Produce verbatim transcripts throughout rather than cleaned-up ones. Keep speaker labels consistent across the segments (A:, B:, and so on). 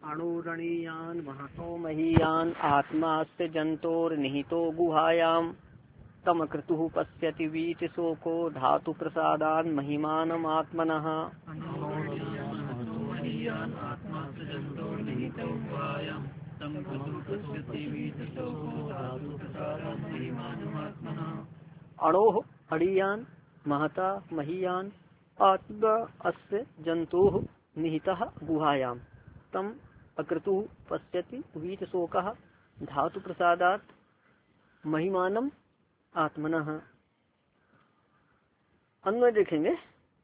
A: अणुरणीयान महतो महीयान आत्मास्य जंतोर्निहितो गुहायाम तम क्रतुः पश्यति वीत शोको धातु प्रसादान महिमानम आत्मनः। अणोः अणीयान महता महीयान आत्मा अस्य जंतोः निहितः गुहायाम तम अक्रतुः पश्यति वीत शोकः धातु प्रसादात महिमानम आत्मनः। अन्वय देखेंगे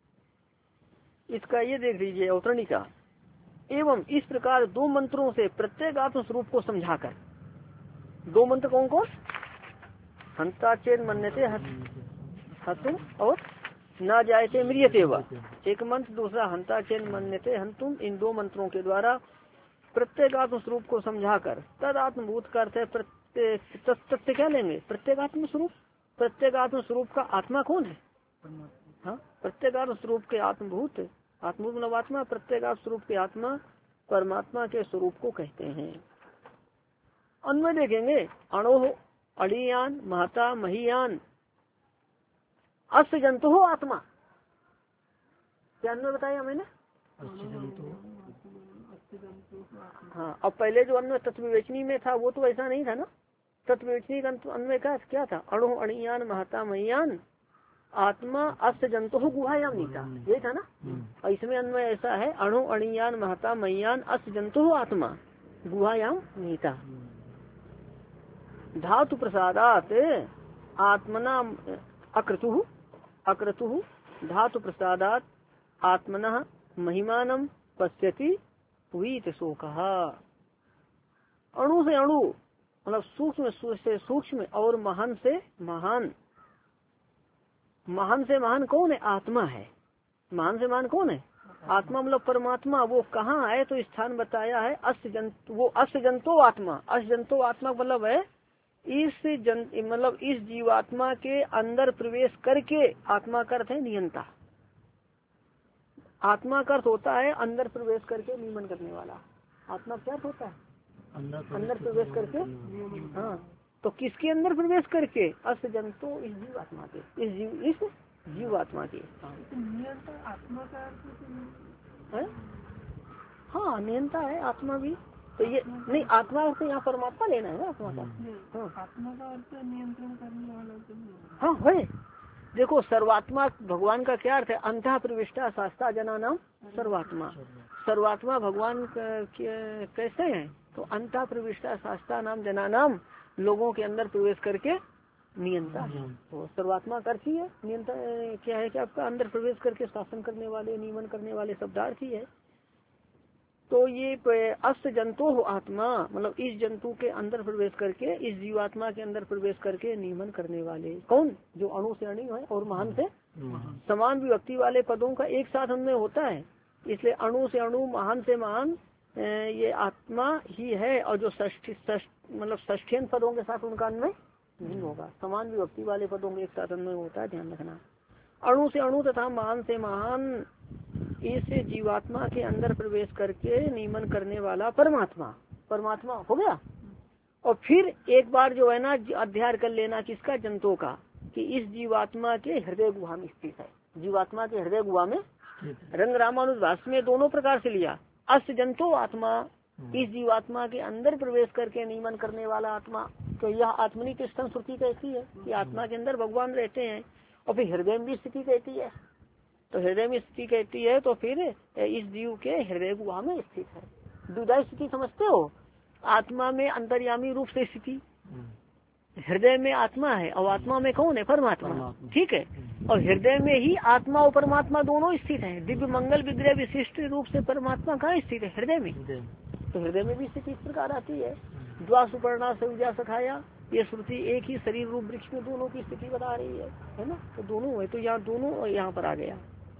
A: इसका, ये देख लीजिए अवतरणी का। एवं इस प्रकार दो मंत्रों से प्रत्येक आत्म स्वरूप को समझाकर, दो मंत्र कौन कौन, हंताचेन मन्यते हतुम और ना जायते म्रियते वा, एक मंत्र, दूसरा हंताचेन मन्यते हंतुम, इन दो मंत्रों के द्वारा प्रत्येक आत्म स्वरूप को समझाकर, तद आत्मभूत का अर्थ है प्रत्येक, तथ्य क्या लेंगे, प्रत्येक आत्म स्वरूप, प्रत्येक आत्म स्वरूप का आत्मा कौन है, हाँ, प्रत्येक आत्म स्वरूप के आत्मभूत, आत्मभूत मतलब आत्मा, प्रत्येक आत्म स्वरूप के आत्मा परमात्मा के स्वरूप को कहते हैं। अन्वय देखेंगे, अणोह अणीयान महता महीयान अस्य जंतु हो आत्मा, क्या अन्वय बताया मैंने, हाँ। अब पहले जो अन्वय तत्वविवेचनी में था वो तो ऐसा नहीं था ना, तत्वविवेचनी का अन्वय का क्या था, अणु अणीयान महता महीयान आत्मा अस्य जंतु गुहायाम नीता, ये था ना। और इसमें अन्वय ऐसा है, अणु अणीयान महता महीयान अस्य जंतु आत्मा गुहायाम नीता धातु प्रसादात आत्मना अक्रतुः अक्रतुः धातु प्रसादात आत्मनः महिमानम पश्यति वीत शोकः। अणु से अणु मतलब सूक्ष्म से सूक्ष्म और महान से महान, महान से महान कौन है, आत्मा है, महान से महान कौन है, आत्मा मतलब परमात्मा। वो कहाँ है तो स्थान बताया है, अस्य जंतु, वो अस्य जंतो आत्मा, अस्य जंतो आत्मा मतलब है इस जन मतलब इस जीवात्मा के अंदर प्रवेश करके, आत्मा का अर्थ है नियंता, आत्मा का अर्थ होता है अंदर प्रवेश करके नियमन करने वाला। आत्मा क्या होता है, अंदर प्रवेश करके, हाँ। तो किसके अंदर प्रवेश करके, अस्य जंतु इस जीवात्मा के, इस जीव इस जीवात्मा के, आत्मा का अर्थ, हाँ नियंता है आत्मा भी। तो ये नहीं, आत्मा अर्थ यहाँ परमात्मा लेना है ना, आत्मा का, हाँ आत्मा का अर्थ नियंत्रण करने वाला, हाँ है। देखो सर्वात्मा भगवान का क्या अर्थ है, अंतः प्रविष्टा शास्त्रा जना नाम सर्वात्मा, सर्वात्मा भगवान कैसे हैं, तो अंतः प्रविष्टा शास्त्रा नाम जना नाम, लोगों के अंदर प्रवेश करके नियंता है। तो सर्वात्मा का अर्थ ही है नियंता, क्या है कि आपका अंदर प्रवेश करके शासन करने वाले, नियमन करने वाले शब्दार्थ ही है। तो ये अस्य जंतु हो आत्मा मतलब इस जंतु के अंदर प्रवेश करके, इस जीवात्मा के अंदर प्रवेश करके नियमन करने वाले कौन, जो अणु से अणु है और महान से समान विभक्ति वाले पदों का एक साथ अन्वय होता है, इसलिए अणु से अणु, महान से महान, ये आत्मा ही है। और जो षष्ठी मतलब षष्ठीन पदों के साथ उनका अन्वय नहीं होगा, समान विभक्ति वाले पदों में एक साथ अन्वय होता है, ध्यान रखना। अणु से अणु तथा महान से महान इस जीवात्मा के अंदर प्रवेश करके नियमन करने वाला परमात्मा, परमात्मा हो गया। और फिर एक बार जो है ना अध्ययन कर लेना किसका, जंतु का, कि इस जीवात्मा के हृदय गुहा में स्थित है, जीवात्मा के हृदय गुहा में, रंग रामानुज भाष्य में दोनों प्रकार से लिया, अस्य जंतु आत्मा इस जीवात्मा के अंदर प्रवेश करके नियमन करने वाला आत्मा। तो यह आत्मनि तिष्ठन श्रुति कहती है कि आत्मा के अंदर भगवान रहते हैं, और फिर हृदय में भी स्थिति कहती है, तो हृदय में स्थिति कहती है, तो फिर इस जीव के हृदय गुहा में स्थित है। दुदाई स्थिति समझते हो, आत्मा में अंतर्यामी रूप से स्थिति, हृदय में आत्मा है और आत्मा में कौन है, परमात्मा, ठीक है। और हृदय में ही आत्मा और परमात्मा दोनों स्थित है, दिव्य मंगल विग्रह विशिष्ट रूप से परमात्मा कहाँ स्थित है, हृदय में। तो हृदय में भी स्थिति इस प्रकार आती है, द्वा सुपर्णा सयुजा सखाया, ये श्रुति एक ही शरीर रूप वृक्ष में दोनों की स्थिति बता रही है, है ना। तो दोनों है, तो यहाँ दोनों यहाँ पर आ गया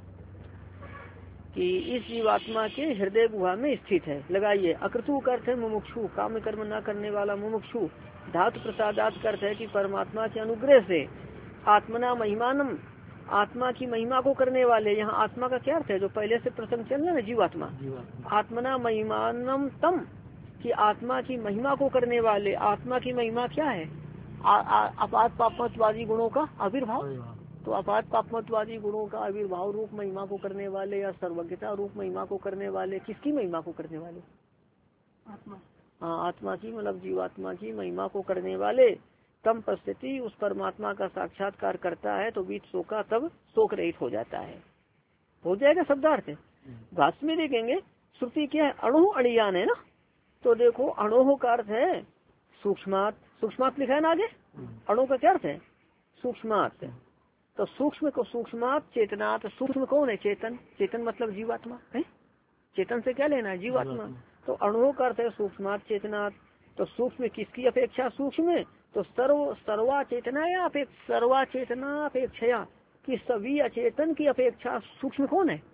A: कि इस जीवात्मा के हृदय गुहा में स्थित है। लगाइए, अक्रतु का अर्थ है मुमुक्षु, काम कर्म न करने वाला मुमुक्षु। धातु प्रसादात का अर्थ है कि परमात्मा के अनुग्रह से आत्मना महिमानम आत्मा की महिमा को करने वाले। यहाँ आत्मा का क्या अर्थ है, जो पहले से प्रसंग चल रहा है ना, जीवात्मा। आत्मना महिमानम तम, कि आत्मा की महिमा को करने वाले। आत्मा की महिमा क्या है, अपात पापमत्वादी गुणों का आविर्भाव। तो अपात पापमत्वादी गुणों का आविर्भाव रूप महिमा को करने वाले, या सर्वज्ञता रूप महिमा को करने वाले। किसकी महिमा को करने वाले, आत्मा। हाँ, आत्मा की मतलब जीवात्मा की महिमा को करने वाले। तम पश्यति, उस परमात्मा का साक्षात्कार करता है तो बीच शोका, तब शोक रहित हो जाता है। हो जाएगा शब्दार्थ। भाष्य में देखेंगे श्रुति क्या है, अणु अणियान है ना। तो देखो अणोह का अर्थ है सूक्ष्मात, सूक्ष्मात लिखा है ना आगे। अणु का क्या अर्थ है, सूक्ष्मात। तो सूक्ष्म को सूक्ष्मात चेतनात्, सूक्ष्म कौन है, चेतन। चेतन मतलब जीवात्मा है, चेतन से क्या लेना है, जीवात्मा। तो अणु का अर्थ है सूक्ष्मात चेतनात्। तो सूक्ष्म किसकी अपेक्षा सूक्ष्म है, तो सर्व सर्वा चेतना या अपेक्षा, सर्वा चेतना अपेक्षा, कि सभी अचेतन की अपेक्षा सूक्ष्म कौन है,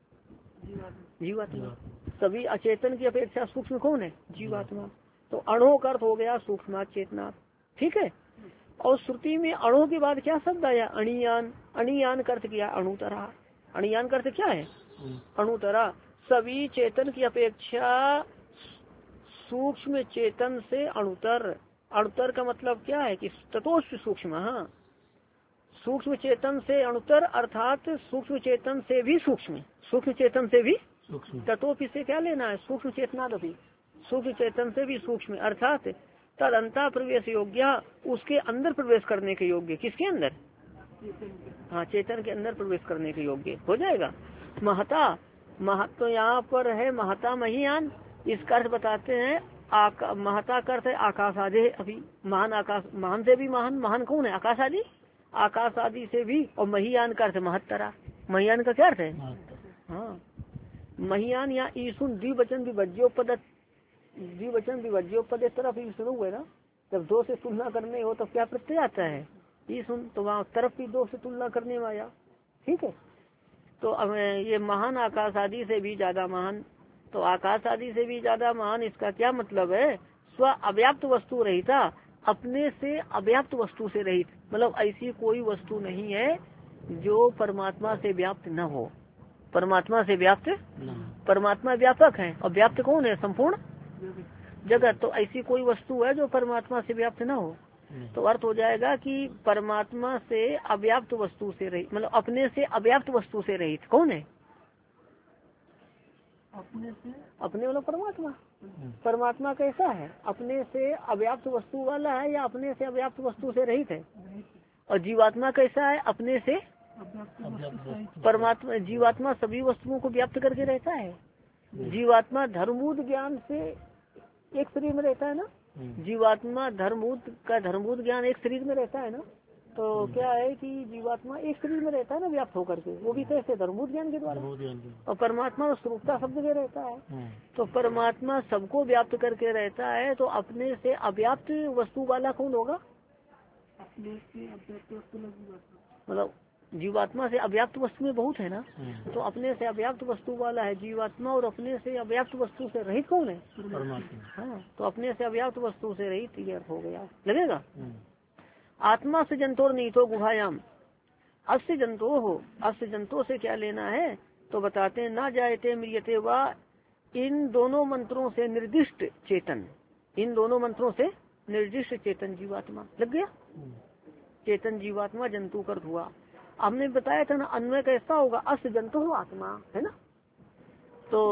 A: जीवात्मा। सभी अचेतन की अपेक्षा सूक्ष्म कौन है, जीवात्मा। तो अणु का अर्थ हो गया सूक्ष्म चेतना, ठीक है। और श्रुति में अणु के बाद क्या शब्द आया, अणियान। अणियान का अर्थ किया अणुतरा। अणियान का अर्थ क्या है, अणुतरा। सभी चेतन की अपेक्षा सूक्ष्म चेतन से अणुतर। अणुतर का मतलब क्या है कि ततोष्ट सूक्ष्म। हाँ, सूक्ष्म चेतन से अणुतर अर्थात सूक्ष्म चेतन से भी सूक्ष्म, सूक्ष्म चेतन से भी तत्व से क्या लेना है, सूक्ष्म चेतना भी, सूक्ष्म चेतन से भी सूक्ष्म अर्थात तद अंता प्रवेश योग्य, उसके अंदर प्रवेश करने के योग्य। किसके अंदर, हाँ, चेतन के अंदर प्रवेश करने के योग्य हो जाएगा। महता, मह तो यहाँ पर है महता महियान। इसका अर्थ बताते हैं आका, महता का अर्थ है आकाश आदि। अभी महान आकाश, महान से भी महान, महान कौन है, आकाश आदि। आकाश आदि से भी। और महियान का अर्थ महत्तरा। महियान का क्या अर्थ है, हाँ, महियान या ईसुन द्विवचन विभज्योपद, द्विवचन विभज्योपद तरफ शुरू है ना। जब दो से तुलना करने हो तो क्या प्रत्यय आता है, ईसुन। तो वहाँ तरफ भी दो से तुलना करने में आया, ठीक है। तो अब ये महान आकाश आदि से भी ज्यादा महान। तो आकाश आदि से भी ज्यादा महान, इसका क्या मतलब है, स्व अव्याप्त वस्तु रहिता, अपने से अव्याप्त वस्तु से रहित। मतलब ऐसी कोई वस्तु नहीं है जो परमात्मा से व्याप्त न हो। परमात्मा से व्याप्त, परमात्मा व्यापक है और व्याप्त कौन है, संपूर्ण जगत। तो ऐसी कोई वस्तु है जो परमात्मा से व्याप्त न हो। तो अर्थ हो जाएगा कि परमात्मा से अव्याप्त वस्तु से रहित, मतलब अपने से अव्याप्त वस्तु से रहित कौन है, अपने से, अपने वाला परमात्मा। परमात्मा कैसा है, अपने से अव्याप्त वस्तु वाला है या अपने से अव्याप्त वस्तु से रहित है। और जीवात्मा कैसा है, अपने से परमात्मा, जीवात्मा सभी वस्तुओं को व्याप्त करके रहता है। जीवात्मा धर्मूत ज्ञान से एक शरीर में रहता है ना। जीवात्मा धर्मूत का धर्मूत ज्ञान एक शरीर में रहता है ना। तो क्या है कि जीवात्मा एक शरीर में रहता है ना व्याप्त होकर के, वो भी कैसे, धर्मूत ज्ञान के द्वारा। और परमात्मा स्वरूपता शब्द में रहता है। तो परमात्मा सबको व्याप्त करके रहता है। तो अपने से अव्याप्त वस्तु वाला कौन होगा, अपने से अव्याप्त वस्तु, मतलब जीवात्मा से अव्याप्त वस्तुएं बहुत है ना। तो अपने से अव्याप्त वस्तु वाला है जीवात्मा। और अपने से अव्याप्त वस्तु से रहित कौन है, परमात्मा। हाँ, तो अपने से अव्याप्त वस्तु से रहित, ये अर्थ हो गया, लगेगा। आत्मा से जंतोर नहीं तो गुहायाम, अस्य जंतो हो, अस्य जंतों से क्या लेना है, तो बताते हैं ना जायते मृत्यते वा, इन दोनों मंत्रों से निर्दिष्ट चेतन, इन दोनों मंत्रों से निर्दिष्ट चेतन जीवात्मा, लग गया। चेतन जीवात्मा जंतु कर हुआ। हमने बताया था ना अन्वय कैसा होगा, अस्य जंतु हो आत्मा, है ना। तो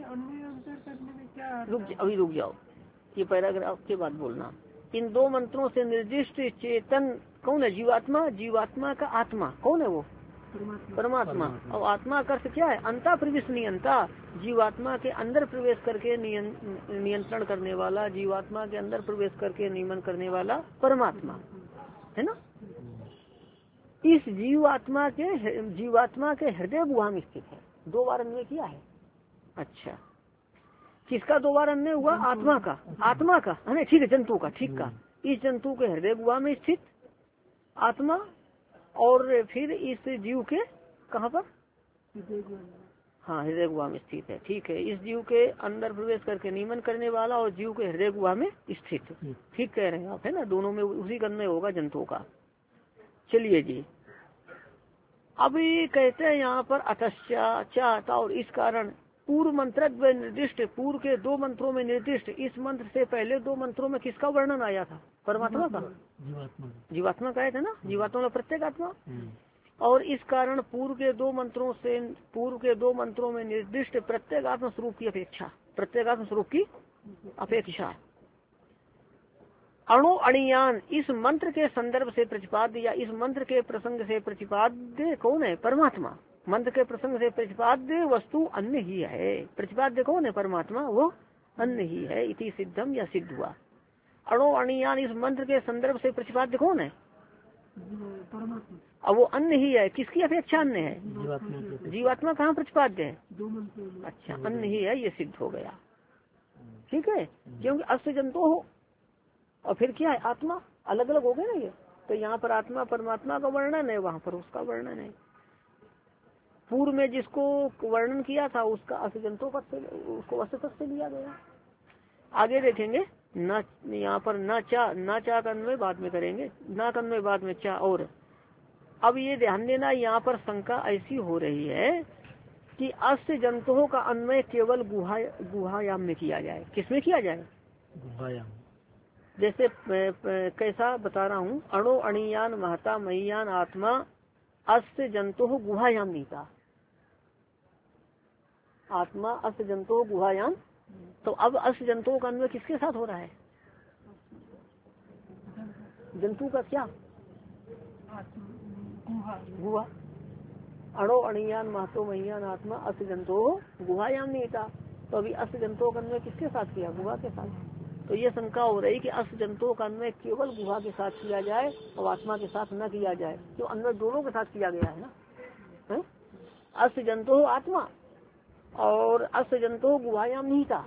A: रुक, अभी रुक जाओ, ये पैराग्राफ के बाद बोलना। इन दो मंत्रों से निर्दिष्ट चेतन कौन है, जीवात्मा। जीवात्मा का आत्मा कौन है, वो परमात्मा। और आत्मा का अर्थ क्या है, अंता प्रवेश नियंता, जीवात्मा के अंदर प्रवेश करके नियंत्रण करने वाला, जीवात्मा के अंदर प्रवेश करके नियमन करने वाला परमात्मा, है ना। इस जीवात्मा के, जीवात्मा के हृदय गुहा में स्थित है। दो बार अन्वय किया है। अच्छा, किसका दो बार अन्वय हुआ, आत्मा का, आत्मा का है ना, ठीक है, जंतु का, ठीक का। इस जंतु के हृदय गुहा में स्थित आत्मा, और फिर इस जीव के कहाँ पर, हाँ, हृदय गुहा में स्थित है, ठीक है। इस जीव के अंदर प्रवेश करके नियमन करने वाला और जीव के हृदय गुहा में स्थित, ठीक कह रहे हैं आप, है ना। दोनों में उसी का अन्वय होगा जंतु का। चलिए जी, अभी कहते हैं यहाँ पर अतश्चा चाहता और इस कारण पूर्व मंत्र निर्दिष्ट, पूर्व के दो मंत्रों में निर्दिष्ट इस मंत्र से पहले दो मंत्रों में किसका वर्णन आया था? परमात्मा का, जीवात्मा जीवात्मा का था ना, जीवात्मा प्रत्येक आत्मा। और इस कारण पूर्व के दो मंत्रों से पूर्व के दो मंत्रों में निर्दिष्ट प्रत्येक आत्म स्वरूप की अपेक्षा, प्रत्येक आत्म स्वरूप की अपेक्षा अणु अणियान इस मंत्र के संदर्भ से प्रतिपाद्य या इस मंत्र के प्रसंग से प्रतिपाद्य कौन है? परमात्मा। मंत्र के प्रसंग से प्रतिपाद्य वस्तु अन्य ही है। प्रतिपाद्य कौन है? परमात्मा, वो अन्य ही है। इति सिद्धम या सिद्ध हुआ। अणु अणियान इस मंत्र के संदर्भ से प्रतिपाद्य कौन है? परमात्मा। अब वो अन्य ही है, किसकी अपेक्षा अन्य है? जीवात्मा। जीवात्मा कहाँ प्रतिपाद्य है? अच्छा, अन्य ही है, ये सिद्ध हो गया। ठीक है, क्योंकि अस्त जंतु हो और फिर क्या है? आत्मा अलग अलग हो गए ना ये। तो यहाँ पर आत्मा परमात्मा का वर्णन है, वहाँ पर उसका वर्णन है। पूर्व में जिसको वर्णन किया था उसका असजंतो पद से, उसको असत से लिया गया। आगे देखेंगे न, यहाँ पर न चा न चा का अन्वय बाद में करेंगे, न का अन्वय बाद में चा। और अब ये ध्यान देना, यहाँ पर शंका ऐसी हो रही है कि अस्य जंतुओं का अन्वय केवल गुहा गुहायाम में किया जाए। किसमें किया जाए? गुहायाम। जैसे कैसा बता रहा हूँ, अणु अणियान महता महीयान आत्मा अस्य जंतु गुहायाम नीता। आत्मा अस्य जंतु गुहायाम। तो अब अस्य जंतुओं का अन्वय किसके साथ हो रहा है? जंतु का क्या? गुहा। अणो अणियान महतो महीयान आत्मा अस्य जंतु गुहायाम नीता। तो अभी अस्य जंतुओं का अन्वय किसके साथ किया? गुहा के साथ। तो ये शंका हो रही कि अस्त जंतुओं का अन्वय केवल गुहा के साथ किया जाए और आत्मा के साथ न किया जाए। तो अन्वय दोनों के साथ किया गया है ना। अस्त जंतु आत्मा और अस्त जंतु गुहायाम नहीं था।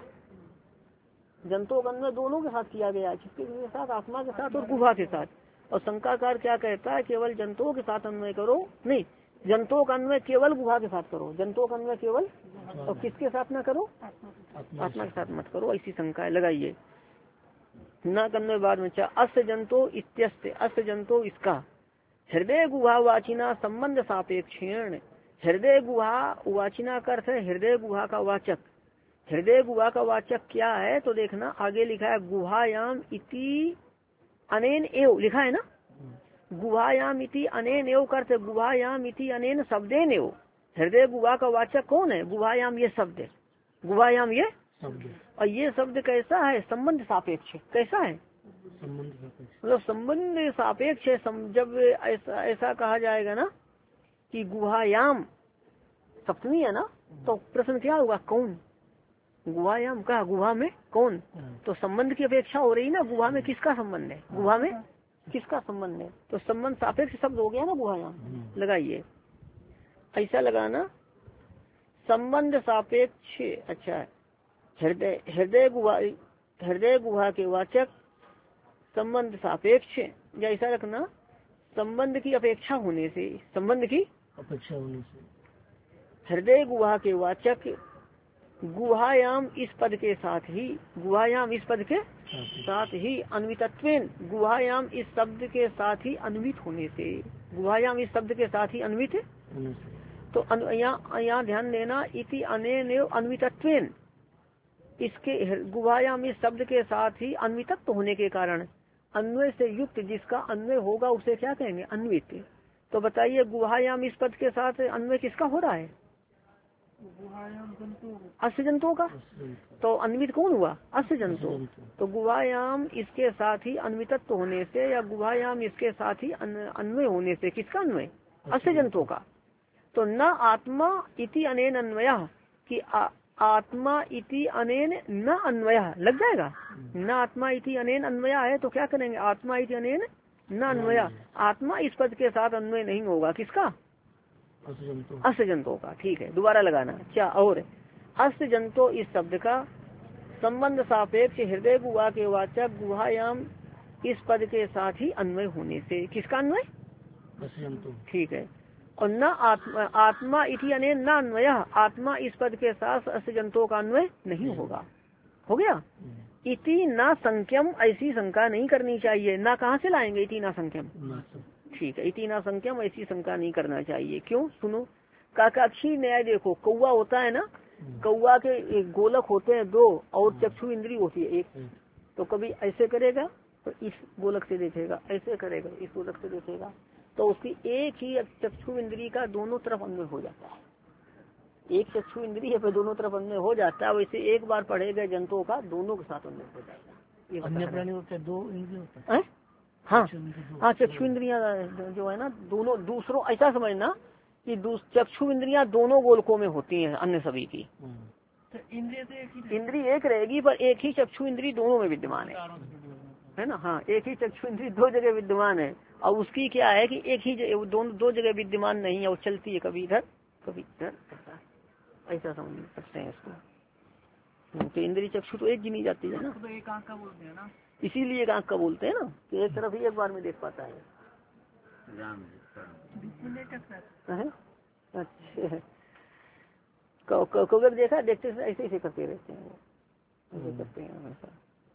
A: जंतुओं का अन्वय दोनों के साथ किया गया है, किसके साथ? आत्मा के साथ और गुहा के साथ। और शंकाकार क्या कहता है? केवल जंतुओं के साथ अन्वय करो, नहीं, जंतुओं का अन्वय केवल गुहा के साथ करो। जंतुओं का अन्वय केवल, और किसके साथ ना करो? आत्मा के साथ मत करो। ऐसी शंका लगाइए। न कन्वय बाद में चाह अस्य जंतु इत्यस्य, अस्य जंतु इसका हृदय गुहा वाचिना संबंध सापेक्षेण। हृदय गुहा वाचिना का अर्थ है हृदय गुहा का वाचक। हृदय गुहा का वाचक क्या है? तो देखना आगे लिखा है गुहायाम इति अनेन एव, लिखा है ना। गुहायाम इति अनेन एव का अर्थ गुहायाम इति अनेन शब्देन एव। हृदय गुहा का वाचक कौन है? गुहायाम ये शब्द, गुहायाम ये शब्द। और ये शब्द कैसा है? संबंध सापेक्ष। कैसा है? संबंध सापेक्ष, मतलब संबंध सापेक्ष है। जब ऐसा ऐसा कहा जाएगा ना कि गुहायाम सप्तमी है ना, तो प्रश्न क्या होगा? कौन? गुहायाम का, गुहा में कौन? तो संबंध की अपेक्षा हो रही ना। गुहा में किसका संबंध है? गुहा में किसका संबंध है? तो संबंध सापेक्ष शब्द हो गया ना गुहायाम। लगाइए, ऐसा लगाना, संबंध सापेक्ष। अच्छा, हृदय हृदय गुहा, हृदय गुहा के वाचक संबंध सापेक्ष, जैसा रखना संबंध की अपेक्षा होने से, संबंध की अपेक्षा होने से हृदय गुहा के वाचक गुहायाम इस पद के साथ ही, गुहायाम इस पद के साथ ही अन्वितत्वेन, गुहायाम इस शब्द के साथ ही अन्वित होने से, गुहायाम इस शब्द के साथ ही अन्वित। तो यहाँ ध्यान देना, इति अनेन अन्वितत्वेन, इसके गुहायाम इस शब्द के साथ ही अन्वितत्व होने के कारण, अन्वय से युक्त जिसका अन्वय होगा उसे क्या कहेंगे? अन्वित। तो बताइए गुहायाम इस पद के साथ अन्वय किसका हो रहा है? अस्य जंतुओं का। तो अन्वित कौन हुआ? अस्य जंतु। तो गुहायाम इसके साथ ही अन्वितत्व होने से या गुहायाम इसके साथ ही अन्वय होने से, किसका अन्वय? अस्य जंतुओं का। तो न आत्मा इति अनेन अन्वयः कि आत्मा इति अनेन न अन्वयः लग जाएगा। न आत्मा इति अनेन अन्वयः है तो क्या करेंगे? आत्मा इति अनेन न अन्वयः। आत्मा इस पद के साथ अन्वय नहीं होगा, किसका? अस्य जंतुओं का। ठीक है, दोबारा लगाना। क्या? और अस्य जंतु इस शब्द का संबंध सापेक्ष हृदय गुहा के वाचक गुहायाम इस पद के साथ ही अन्वय होने से, किसका अन्वय? अस्य जंतु। ठीक है। और न आत्मा, आत्मा इति अनेन न अन्वय, आत्मा इस पद के साथ अस्य जंतुओं का अन्वय नहीं होगा। हो गया। इति न संख्यम, ऐसी शंका नहीं करनी चाहिए। ना कहाँ से लाएंगे? इति न संख्यम। ठीक है। इति ना संख्यम, ऐसी शंका नहीं करना चाहिए। क्यों? सुनो, काकाक्षी न्याय देखो, कौवा होता है ना, कौवा के गोलक होते हैं दो और चक्षु इंद्री होती है एक, तो कभी ऐसे करेगा तो इस गोलक से देखेगा, ऐसे करेगा इस गोलक से देखेगा, तो उसकी एक ही चक्षु इंद्री का दोनों तरफ अन्वय हो जाता है। एक चक्षु इंद्रिय पे दोनों तरफ अन्वय हो जाता है। वैसे एक बार पढ़ेगा जंतुओं का दोनों के साथ अन्वय हो जाएगा। अन्य प्राणी होते दो इंद्रिय होता है। हाँ हाँ, चक्षु इंद्रिया जो है ना दोनों, दूसरों ऐसा समझना कि चक्षु इंद्रियां दोनों गोलकों में होती हैं अन्य सभी की। तो इंद्रिय तो एक ही, इंद्रिय एक रहेगी पर एक ही चक्षु इंद्री दोनों में विद्यमान है, है ना। हाँ, एक ही चक्षु इंद्री दो जगह विद्यमान है और उसकी क्या है कि एक ही दोनों दो जगह विद्यमान नहीं है और चलती है, कभी इधर कभी इधर, ऐसा समझ सकते हैं इसको। तो इंद्रिय चक्षु तो एक गिनी जाती है ना, तो एक आंख का बोलते हैं ना, इसीलिए एक आंख का बोलते हैं ना कि एक तरफ ही एक बार में देख पाता है। अच्छा, कौवे देखा, देखते ऐसे ऐसे करते रहते हैं, ऐसे करते हैं हमेशा।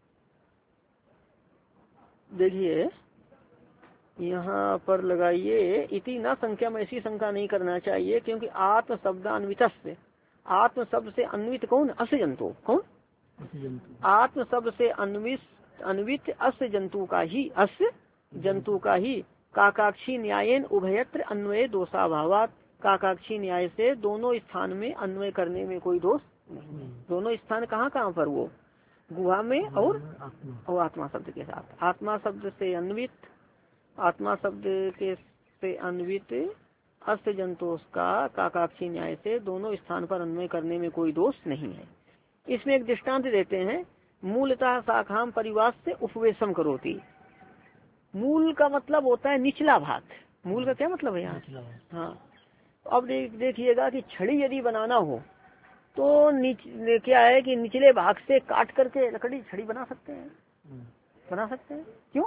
A: देखिए यहाँ पर लगाइए, इति ना संख्या में, ऐसी शंका नहीं करना चाहिए क्योंकि आत्म शब्दान्वित से, आत्म शब्द से अन्वित कौन? अस्य जंतु। कौन? आत्म शब्द से अन्वित अन्वित अस्य जंतु का ही, अस्य जंतु का ही काकाक्षी न्यायन उभयत्र अन्वय दोषाभावात, काकाक्षी न्याय से दोनों स्थान में अन्वय करने में कोई दोष नहीं। दोनों स्थान कहाँ कहाँ पर? वो गुहा में और और आत्मा शब्द के साथ। आत्मा शब्द से अन्वित, आत्मा शब्द के से अन्वित अस्य जंतु का काकाक्षी न्याय से दोनों स्थान पर अन्वय करने में कोई दोष नहीं है। इसमें एक दृष्टांत देते हैं, मूलतः शाखाम परिवास से उपवेशम करोति। मूल का मतलब होता है निचला भाग। मूल का क्या मतलब है यहाँ? हाँ, अब देख देखिएगा कि छड़ी यदि बनाना हो तो नीच क्या है कि निचले भाग से काट करके लकड़ी छड़ी बना सकते हैं, बना सकते हैं। क्यों?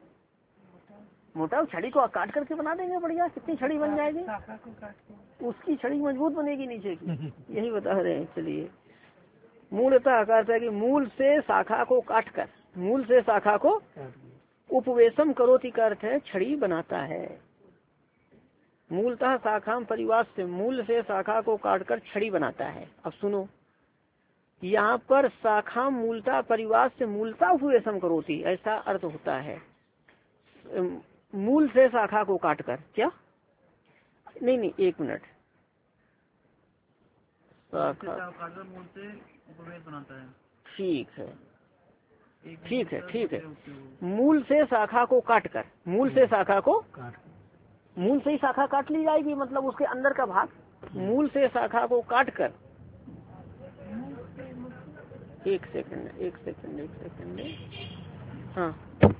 A: मोटा छड़ी को काट करके बना देंगे, बढ़िया, कितनी छड़ी बन जाएगी, उसकी छड़ी मजबूत बनेगी नीचे की, यही बता रहे हैं। चलिए, मूलतः आकार है कि मूल से शाखा को काट कर, मूल से शाखा को उपवेशम करोति का अर्थ है छड़ी बनाता है। मूलतः शाखाम परिवार से, मूल से शाखा को काटकर छड़ी बनाता है। अब सुनो, यहाँ पर शाखा मूलतः परिवार से मूलतः उपवेशम करोति, ऐसा अर्थ होता है। मूल से शाखा को काटकर, क्या? नहीं नहीं, एक मिनट, शाखा मूल से उपवेश बनाता है। ठीक है, ठीक है, ठीक है। मूल से शाखा को काटकर, मूल से शाखा को, मूल से ही शाखा काट ली जाएगी, मतलब उसके अंदर का भाग। मूल से शाखा को काटकर, एक सेकंड एक सेकंड एक सेकंड हाँ,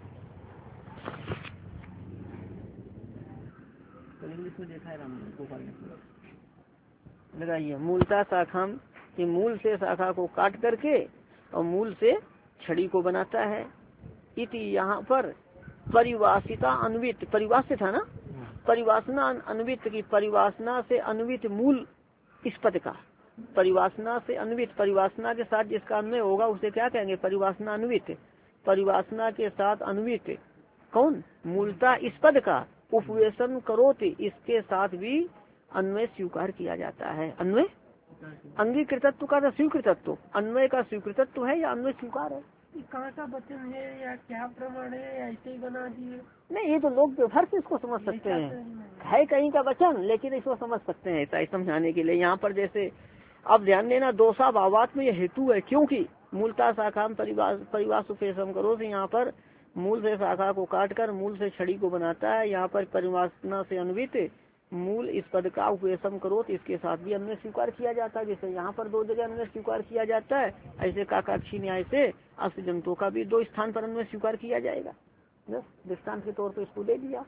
A: इंग्लिश में देखा है राम गोपाल ने, लगाइए मूलता शाखा कि मूल से शाखा को काट करके और मूल से छड़ी को बनाता है। इति यहाँ पर परिवासिता अन्वित, परिवासित था ना, परिवासना अन्वित की, परिवासना से अन्वित मूल इस पद का, परिवासना से अन्वित, परिवासना के साथ जिसका अन्वय होगा उसे क्या कहेंगे? परिवासना अन्वित। परिवासना के साथ अन्वित कौन? मूलता इस पद का उपवेशन करोति, इसके साथ भी अन्वय स्वीकार किया जाता है। अन्वय अंगीकृतत्व का स्वीकृतत्व, अन्वय का स्वीकृतत्व है या अन्वय स्वीकार है? कहाँ का वचन है या क्या प्रमाण है, ऐसे ही बना दिए? नहीं, ये तो लोग व्यवहार से इसको समझ सकते हैं, है कहीं का वचन, लेकिन इसको समझ सकते हैं ऐसा समझाने के लिए। यहाँ पर जैसे अब ध्यान देना, दोषा भावात में ये हेतु है, क्योंकि मूलता शाखा परिवार परिवार सुपेशम करो, तो यहाँ पर मूल से शाखा को काट कर मूल से छड़ी को बनाता है। यहाँ पर परिवासना से अन्वित मूल इस पद का उपवेशम करो, तो इसके साथ भी अन्वय स्वीकार किया जाता है। जैसे यहाँ पर दो जगह अन्वय स्वीकार किया जाता है, ऐसे काकाक्षी न्याय से अस्य जंतु का भी दो स्थान पर अन्वय स्वीकार किया जाएगा। दृष्टांत के तौर पर इसको दे दिया।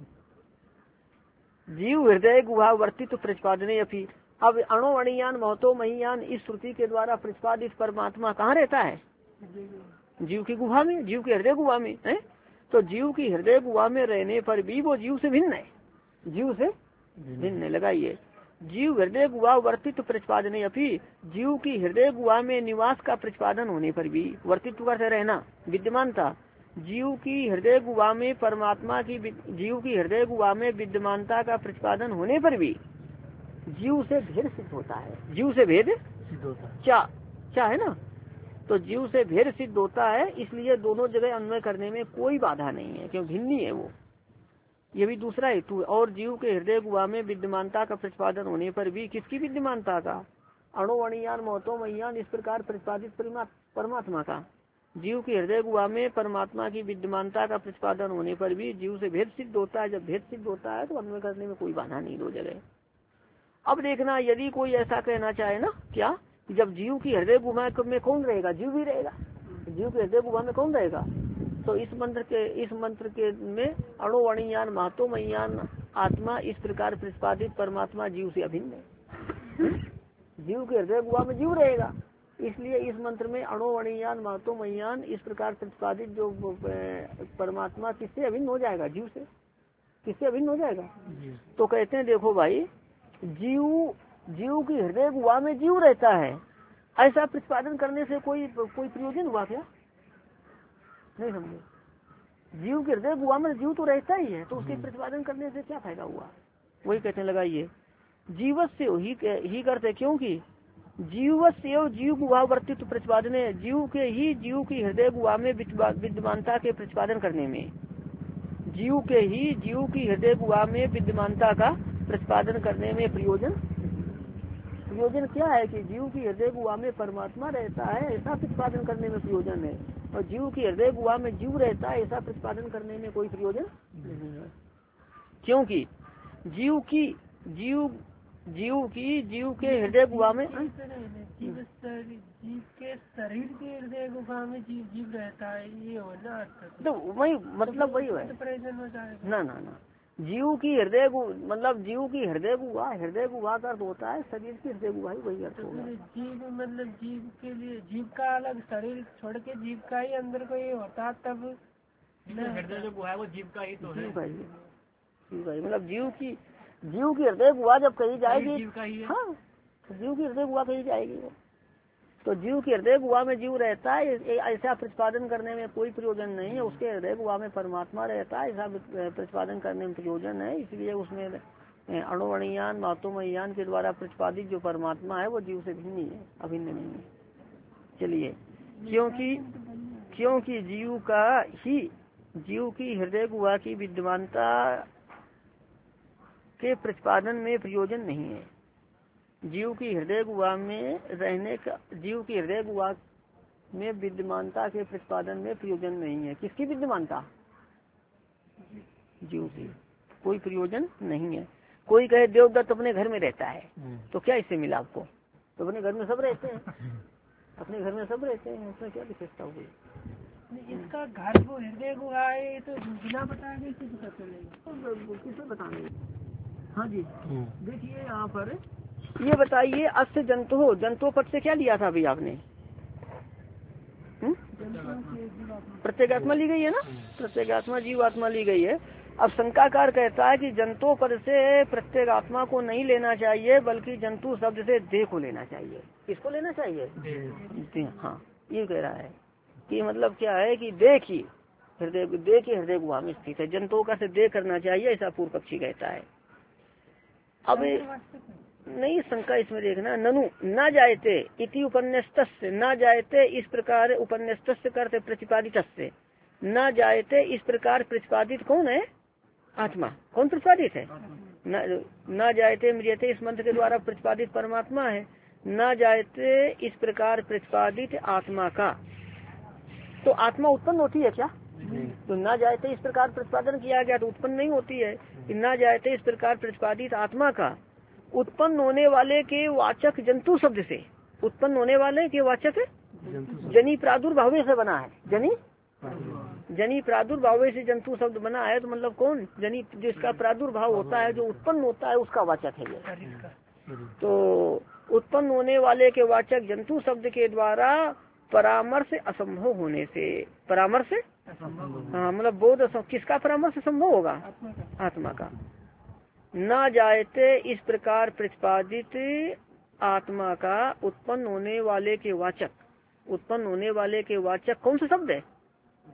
A: जीव हृदय गुहा वर्तित्व प्रतिपादने अपी, अब अणो अणियान महतो महियान इस श्रुति के द्वारा प्रतिपादित परमात्मा कहाँ रहता है? जीव की गुहा में, जीव की हृदय गुहा में है। तो जीव की हृदय गुहा में रहने पर भी वो जीव से भिन्न है, जीव से भिन्न। लगाइए, जीव हृदय गुहा वर्तित्व प्रतिपादने अपी, जीव की हृदय गुहा में निवास का प्रतिपादन होने पर भी, वर्तित्व का रहना विद्यमानता, जीव की हृदय गुहा में परमात्मा की जीव की हृदय गुहा में विद्यमानता का प्रतिपादन होने पर भी जीव से भेद सिद्ध होता है। जीव से भेद सिद्ध होता है, क्या क्या है ना, तो जीव से भेद सिद्ध होता है, इसलिए दोनों जगह अन्वय करने में कोई बाधा नहीं है, क्यों भिन्नी है वो। ये भी दूसरा हेतु है। और जीव के हृदय गुहा में विद्यमानता का प्रतिपादन होने पर भी किसकी विद्यमानता का, अणुवणियान महतोमयान इस प्रकार प्रतिपादित परमात्मा का। जीव की हृदय गुहा में परमात्मा की विद्यमानता का प्रतिपादन होने पर भी जीव से भेद सिद्ध होता है। जब भेद सिद्ध होता है तो अन्वय करने में कोई बाधा नहीं दो जगह। अब देखना, यदि कोई ऐसा कहना चाहे ना, क्या जब जीव की हृदय गुहा में कौन रहेगा, जीव भी रहेगा, जीव के हृदय गुहा में कौन रहेगा, तो इस मंत्र के इस मंत्र के में अणुवणियान महतोमयान आत्मा इस प्रकार प्रतिपादित परमात्मा जीव से अभिन्न है। जीव के हृदय गुहा में जीव रहेगा, इसलिए इस मंत्र में अणुवणियान महतोमयान इस प्रकार प्रतिपादित जो परमात्मा किससे अभिन्न हो जाएगा, जीव से। किससे अभिन्न हो जाएगा, तो कहते हैं देखो भाई, जीव जीव की हृदय गुहा में जीव रहता है, ऐसा प्रतिपादन करने से कोई कोई प्रयोजन हुआ क्या, नहीं समझे। जीव के हृदय गुहा में जीव तो रहता ही है, तो उसके प्रतिपादन करने से क्या फायदा हुआ। वही कहने लगा, ये जीवत से ही ही करते, क्योंकि जीवत से जीव गुहा वर्तित्व प्रतिपादन है, जीव के ही जीव की हृदय गुहा में विद्यमानता के प्रतिपादन करने में, जीव के ही जीव की हृदय गुहा में विद्यमानता का प्रतिपादन करने में प्रयोजन प्रयोजन क्या है कि जीव की हृदय गुहा में परमात्मा रहता है, ऐसा प्रतिपादन करने में प्रयोजन है। और जीव की हृदय गुहा में जीव रहता है, ऐसा प्रतिपादन करने में कोई प्रयोजन नहीं है, क्योंकि जीव की जीव जीव की जीव के हृदय गुहा में
B: जीव जीव के शरीर के हृदय गुहा में जीव जीव रहता है, ये होना
A: तो वही मतलब वही है ना ना ना जीव की हृदय मतलब जीव की हृदय गुहा, हृदय गुहा का अर्थ होता है शरीर की हृदय गुहा, वही अर्थ होगा।
B: जीव मतलब जीव के लिए जीव का अलग, शरीर छोड़ के जीव का ही अंदर कोई होता, तब हृदय जो गुहा है वो जीव का ही तो है,
A: जीव का ही मतलब जीव की जीव की हृदय गुहा जब कही जाएगी,
B: जीव का ही है।
A: हाँ, जीव की हृदय गुहा कही जाएगी, तो जीव की हृदय गुहा में जीव रहता है, ऐसा प्रतिपादन करने में कोई प्रयोजन नहीं है। उसके हृदय गुहा में परमात्मा रहता है, ऐसा प्रतिपादन करने में प्रयोजन है, इसलिए उसमें अणुवणियान महतोमयान के द्वारा प्रतिपादित जो परमात्मा है वो जीव से भिन्न है, अभिन्न नहीं है। चलिए, क्योंकि क्योंकि जीव का ही जीव की हृदय गुहा की विद्यमानता के प्रतिपादन में प्रयोजन नहीं है। जीव की हृदय गुहा में रहने का जीव की हृदय गुहा में विद्यमानता के प्रतिपादन में प्रयोजन नहीं है। किसकी विद्यमानता, जीव की, कोई प्रयोजन नहीं है। कोई कहे देवदत्त अपने घर में रहता है, तो क्या इससे मिला आपको, तो अपने घर में सब रहते हैं, अपने घर में सब रहते हैं, उसमें क्या विशेषता होगी।
B: इसका घर वो हृदय गुहा है, तो बिना बताया कैसे पता चलेगा,
A: किसे बताने। हाँ जी, देखिए यहाँ पर ये बताइए, अस्य जंतु हो, जंतु पद से क्या लिया था अभी आपने, प्रत्येगात्मा ली गई है ना, प्रत्येगात्मा जीवात्मा ली गई है। अब शंकाकार कहता है कि जंतु पद से प्रत्येगात्मा को नहीं लेना चाहिए, बल्कि जंतु शब्द से देह को लेना चाहिए। किसको लेना चाहिए, हाँ, ये कह रहा है कि मतलब क्या है कि देह की हृदय देह के हृदय गुहा में स्थित है, जंतुओं का से देह करना चाहिए, ऐसा पूर्व पक्षी कहता है। अब नहीं, शंका इसमें देखना, ननु न जायते इति उपन्यस्तस्य, न जायते इस प्रकार उपन्यस्तस्य करते प्रतिपादित से, न जायते इस प्रकार प्रतिपादित कौन है, आत्मा। कौन प्रतिपादित है, न जायते मृत्यते इस मंत्र के द्वारा प्रतिपादित परमात्मा है। न जायते इस प्रकार प्रतिपादित आत्मा का, तो आत्मा उत्पन्न होती है क्या, तो न जायते इस प्रकार प्रतिपादन किया गया तो उत्पन्न नहीं होती है। न जायते इस प्रकार प्रतिपादित आत्मा का उत्पन्न होने वाले के वाचक जंतु शब्द से, उत्पन्न होने वाले के वाचक जनी प्रादुर्भाव से बना है, जनी जनी प्रादुर्भाव से जंतु शब्द बना है, तो मतलब कौन, जनी जिसका प्रादुर्भाव होता है, जो उत्पन्न होता है उसका वाचक है ये। तो उत्पन्न होने वाले के वाचक जंतु शब्द के द्वारा परामर्श असंभव होने से, परामर्श हाँ मतलब बोध किसका परामर्श संभव होगा, आत्मा का। न जायते इस प्रकार प्रतिपादित आत्मा का उत्पन्न होने वाले के वाचक, उत्पन्न होने वाले के वाचक कौन सा शब्द है,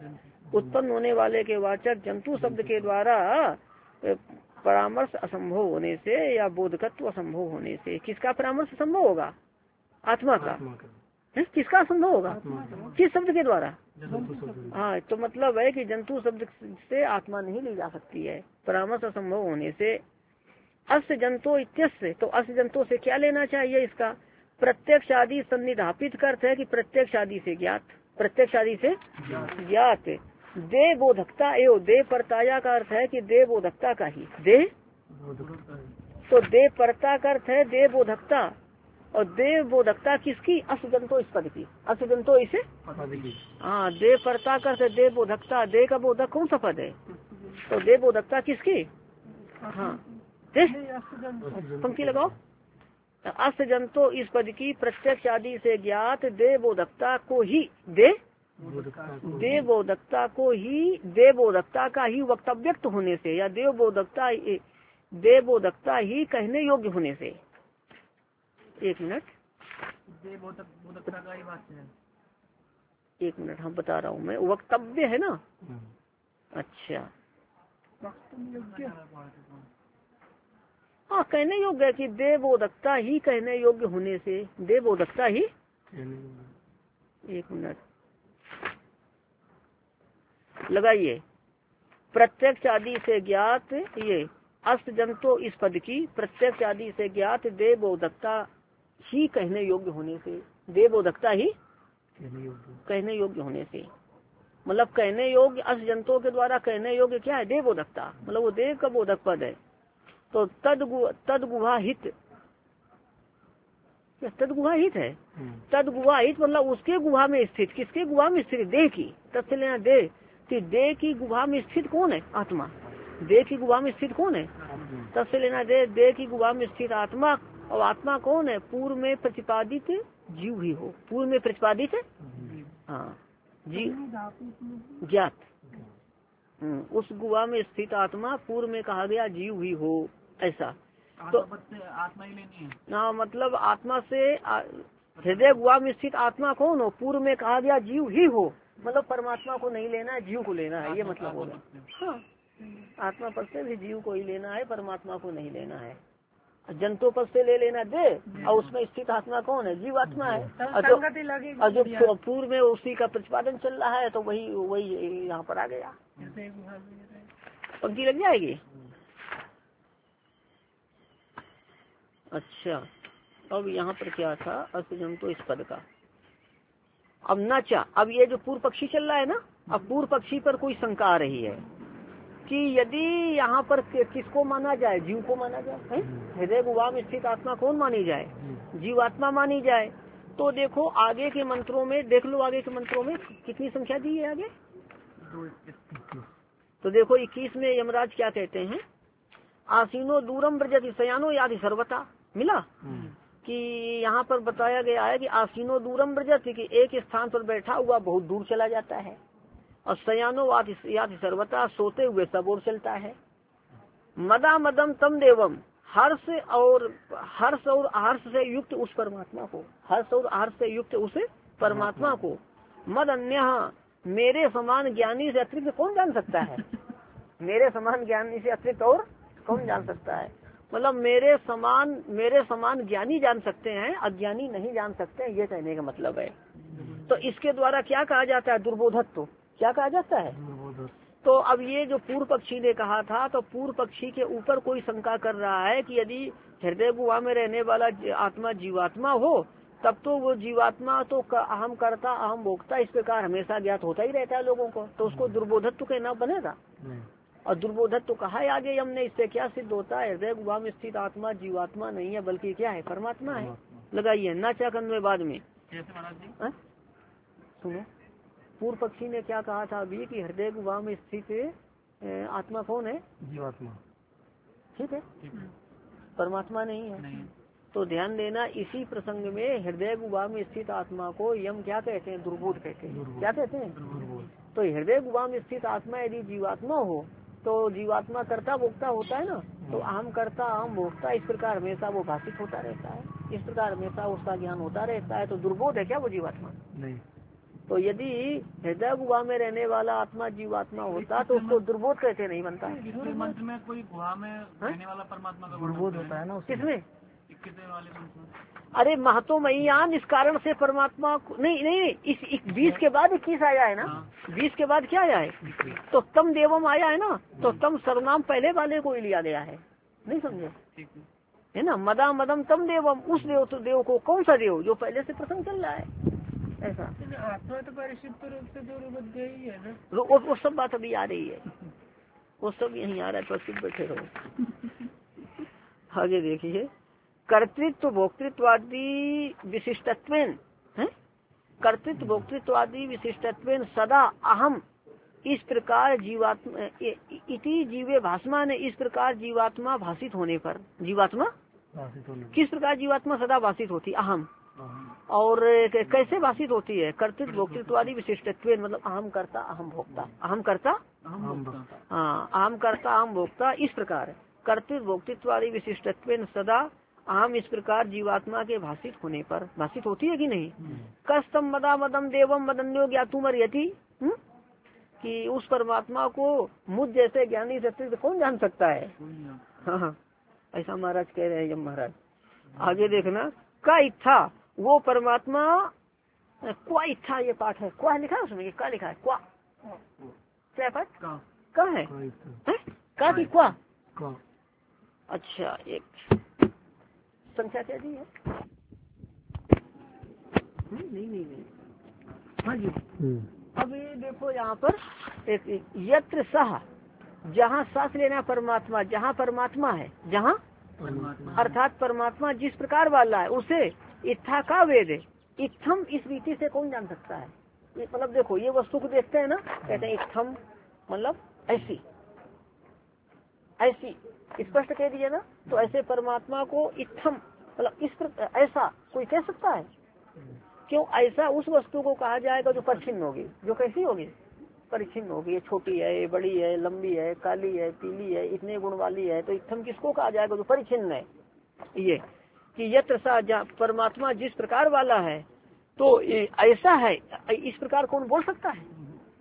A: उत्पन्न होने वाले के वाचक जंतु शब्द के द्वारा परामर्श असंभव होने से या बोधकत्व असंभव होने से। किसका परामर्श असंभव होगा? आत्मा का। है? किसका असंभव होगा? किस शब्द के द्वारा? हाँ, तो मतलब है कि जंतु शब्द से आत्मा नहीं ली जा सकती है, परामर्श असंभव होने से। अस्य जंतो इत्यस्य, तो अस्य जंतो से क्या लेना चाहिए? इसका प्रत्यक्ष आदि सन्निधापित का अर्थ है कि प्रत्यक्ष आदि से ज्ञात, प्रत्यक्ष आदि से ज्ञात। देह बोधकता एवं देह परताया का अर्थ है कि देह बोधकता का ही देह, तो देह परता का अर्थ है देह बोधकता, और देह बोधकता किसकी? असजंतो इस पद की, असजंतो इसे हाँ, देह परता का अर्थ है देह बोधकता। देह का बोधक कौन सा पद है? तो देह बोधकता किसकी? हाँ, पंक्ति लगाओ। असजंतो इस पद की प्रत्यक्ष आदि से ज्ञात देह बोधकता को ही दे देव बोधकता को ही देव बोधकता का ही वक्तव्यक्त होने से या देव बोधकता देव बोधकता ही कहने योग्य होने से। एक मिनट, देव बोधकता का ही बात है। एक मिनट, हम बता रहा हूँ मैं, वक्तव्य है ना। अच्छा, हाँ, कहने योग्य है कि देव बोधकता ही कहने योग्य होने से, देव बोधकता ही। एक मिनट लगाइए, प्रत्यक्ष आदि से ज्ञात, ये अस्त जंतो इस पद की प्रत्यक्ष आदि से ज्ञात देव बोधकता ही कहने योग्य होने से, देव बोधकता ही कहने योग्य होने से, मतलब कहने योग्य अस्त जंतों के द्वारा कहने योग्य क्या है? देव बोधकता, मतलब वो देव का बोधक पद है। तो तद तद गुहाहित, तद गुहाहित है, तद गुहाहित मतलब उसके गुहा में स्थित, किसके गुहा में स्थित? देह की, तब से लेना देह, देह की गुहा में स्थित कौन है? आत्मा। देह की गुहा में स्थित कौन है? तब से लेना दे, देह की गुहा में स्थित आत्मा। और आत्मा कौन है? पूर्व में प्रतिपादित जीव ही हो, पूर्व में प्रतिपादित हाँ जीव ज्ञात, उस गुहा में स्थित आत्मा पूर्व में कहा गया जीव ही हो, ऐसा। तो आत्मा ही लेनी है ना, मतलब आत्मा से हृदय गुहा में स्थित आत्मा कौन हो? पूर्व में कहा गया जीव ही हो, मतलब परमात्मा को नहीं लेना है, जीव को लेना है, ये मतलब होगा। हाँ, आत्मा पद से भी जीव को ही लेना है, परमात्मा को नहीं लेना है। जंतु पद से ले लेना दे, और उसमें स्थित आत्मा कौन है? जीव आत्मा है। और जो पूर्व में उसी का प्रतिपादन चल रहा है, तो वही वही यहाँ पर आ गया। पंक्ति लग जाएगी। अच्छा, अब यहाँ पर क्या था? अस्त जंतु इस पद का। अब न चा, अब ये जो पूर्व पक्षी चल रहा है ना, अब पूर्व पक्षी पर कोई शंका आ रही है कि यदि यहाँ पर किसको माना जाए? जीव को माना जाए, हृदय गुहा में स्थित आत्मा कौन मानी जाए? जीवात्मा मानी जाए। तो देखो आगे के मंत्रों में, देख लो आगे के मंत्रों में कितनी संख्या दी है आगे। तो देखो इक्कीस में यमराज क्या कहते हैं? आसीनो दूरम ब्रजति सयानो यादि सर्वता, मिला कि यहाँ पर बताया गया है कि आसीनो दूरम ब्रजति, कि एक स्थान पर बैठा हुआ बहुत दूर चला जाता है, और सयानो यादि सर्वता, सोते हुए सब ओर चलता है। मदा मदम तम देवम, हर्ष और हर्ष और आहर्ष से युक्त उस परमात्मा को, हर्ष और आहर्ष से युक्त उस परमात्मा को। मद अन्य, मेरे समान ज्ञानी से अतिरिक्त कौन जान सकता है? मेरे समान ज्ञानी से अतिरिक्त और कौन जान सकता है? मतलब मेरे समान मेरे समान ज्ञानी जान सकते हैं, अज्ञानी नहीं जान सकते हैं, ये कहने का मतलब है। तो इसके द्वारा क्या कहा जाता है? दुर्बोधत्व। क्या कहा जाता है? तो अब ये जो पूर्व पक्षी ने कहा था, तो पूर्व पक्षी के ऊपर कोई शंका कर रहा है कि यदि हृदय गुहा में रहने वाला आत्मा जीवात्मा हो, तब तो वो जीवात्मा तो अहम करता अहम भोक्ता इस प्रकार हमेशा ज्ञात होता ही रहता है लोगों को, तो उसको दुर्बोधत्व कहना बनेगा। और दुर्बोधत्व कहा है आगे हमने, इससे क्या सिद्ध होता है? हृदय गुहा में स्थित आत्मा जीवात्मा नहीं है, बल्कि क्या है? परमात्मा है। लगाइए ना चाकन में बाद में सुनो, पूर्व पक्षी ने क्या कहा था अभी कि हृदय गुहा में स्थित आत्मा कौन है? जीवात्मा। ठीक है, परमात्मा नहीं है। नहीं। तो ध्यान देना, इसी प्रसंग में हृदय गुहा में स्थित आत्मा को यम क्या कहते हैं? दुर्बोध कहते हैं। क्या कहते हैं? तो हृदय गुहा में स्थित आत्मा यदि जीवात्मा हो, तो जीवात्मा कर्ता भोक्ता होता है ना, तो अहम कर्ता अहम भोक्ता इस प्रकार हमेशा वो भाषित होता रहता है, इस प्रकार हमेशा उसका ज्ञान होता रहता है। तो दुर्बोध है क्या वो जीवात्मा? नहीं। तो यदि हृदय गुहा में रहने वाला आत्मा जीवात्मा होता तो उसको दुर्बोध कैसे नहीं बनता?
B: मंत्र में कोई गुहा में रहने वाला परमात्मा का
C: दुर्बोध होता है ना
A: किसमें?
B: वाले मंत्र में।
A: अरे महतो मईयान, इस कारण से परमात्मा को नहीं नहीं इस, इस बीस के बाद इक्कीस आया है ना, बीस के बाद क्या आया है? तो तम देवम आया है ना, तो तम सर्वनाम पहले वाले को ही लिया गया है, नहीं समझे? है ना, मदा मदम तम देवम, उस देव तो देव को, कौन सा देव जो पहले से प्रसंग चल रहा है ऐसा।
B: आत्मा तो परिशुद्ध रूप से दूरबद्ध ही है ना,
A: वो, वो सब बात अभी आ रही है, वो सब यहीं आ रहा है, तो सिर्फ बैठे रहो। आगे देखिए, कर्तृत्व भोक्तृत्वादि विशिष्टत्वेन है, कर्तृत्व भोक्तृत्वादि विशिष्टत्वेन सदा अहम, इस प्रकार जीवात्मा इति जीवे भाषमा ने, इस प्रकार जीवात्मा भाषित होने पर, जीवात्मा किस प्रकार जीवात्मा सदा भाषित होती? अहम। और कैसे भाषित होती है? कर्तृत्व भोक्तृत्वादि विशिष्टत्वेन, मतलब अहम कर्ता अहम भोक्ता, अहम कर्ता हाँ अहम कर्ता अहम भोक्ता, इस प्रकार कर्तृत्व भोक्तृत्वादि विशिष्टत्वेन सदा अहम, इस प्रकार जीवात्मा के भाषित होने पर, भाषित होती है कि नहीं? कस्तम मदा मदम देवम मदन्यो ज्ञातुम अर्यति, कि उस परमात्मा को मुझ जैसे ज्ञानी सत्य कौन जान सकता है? हाँ ऐसा महाराज कह रहे हैं यम महाराज। आगे देखना, का इच्छा, वो परमात्मा, क्वा इच्छा, ये पाठ है, क्वा लिखा है उसमें, क्या लिखा है? क्वा क्या पाठ का है? का की क्वा? अच्छा, एक संख्या क्या दी है? नहीं नहीं नहीं हाँ जी। अभी देखो यहाँ पर एक यत्र सह, जहाँ सांस लेना परमात्मा, जहाँ परमात्मा है, जहाँ अर्थात परमात्मा जिस प्रकार वाला है, उसे इत्था का वेद, इत्थम इस रीति से कौन जान सकता है? ये मतलब देखो, ये वस्तु को देखते हैं ना, कहते हैं इत्थम मतलब ऐसी ऐसी, स्पष्ट कह दिया ना, तो ऐसे परमात्मा को इत्थम मतलब इस प्रकार, ऐसा कोई कह सकता है? क्यों? ऐसा उस वस्तु को कहा जाएगा जो परिच्छिन्न होगी, जो कैसी होगी? परिच्छिन्न होगी, ये छोटी है, ये बड़ी है, लंबी है, काली है, पीली है, इतने गुण वाली है, तो इत्थम किसको कहा जाएगा? जो परिच्छिन्न है। ये कि यत्र सा, परमात्मा जिस प्रकार वाला है, तो ऐसा है, इस प्रकार कौन बोल सकता है?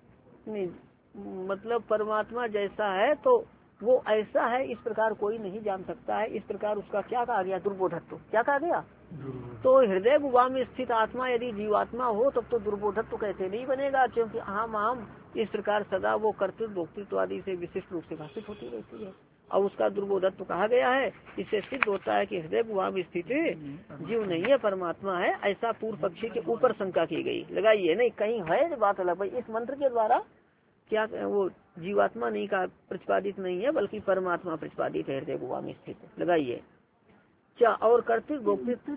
A: नहीं, मतलब परमात्मा जैसा है तो वो ऐसा है, इस प्रकार कोई नहीं जान सकता है। इस प्रकार उसका क्या कहा गया? दुर्बोधत्व। क्या कहा गया? तो हृदय गुहा में स्थित आत्मा यदि जीवात्मा हो तब तो दुर्बोधत्व कैसे नहीं बनेगा? क्योंकि आम आम इस प्रकार सदा वो कर्तृत्व भोक्तृत्व आदि से विशिष्ट रूप से भाषित होती रहती है, और उसका दुर्बोधत्व कहा गया है। इससे सिद्ध होता है कि हृदय गुहा में स्थित जीव नहीं है, परमात्मा है, ऐसा पूर्व पक्षी के ऊपर शंका की गई। लगाइए नहीं, कहीं है बात अलग भाई, इस मंत्र के द्वारा क्या वो जीवात्मा नहीं का प्रतिपादित नहीं है, बल्कि परमात्मा प्रतिपादित है हृदय गुहा में स्थित। लगाइए क्या? और कर्तृत्व भोक्तृत्व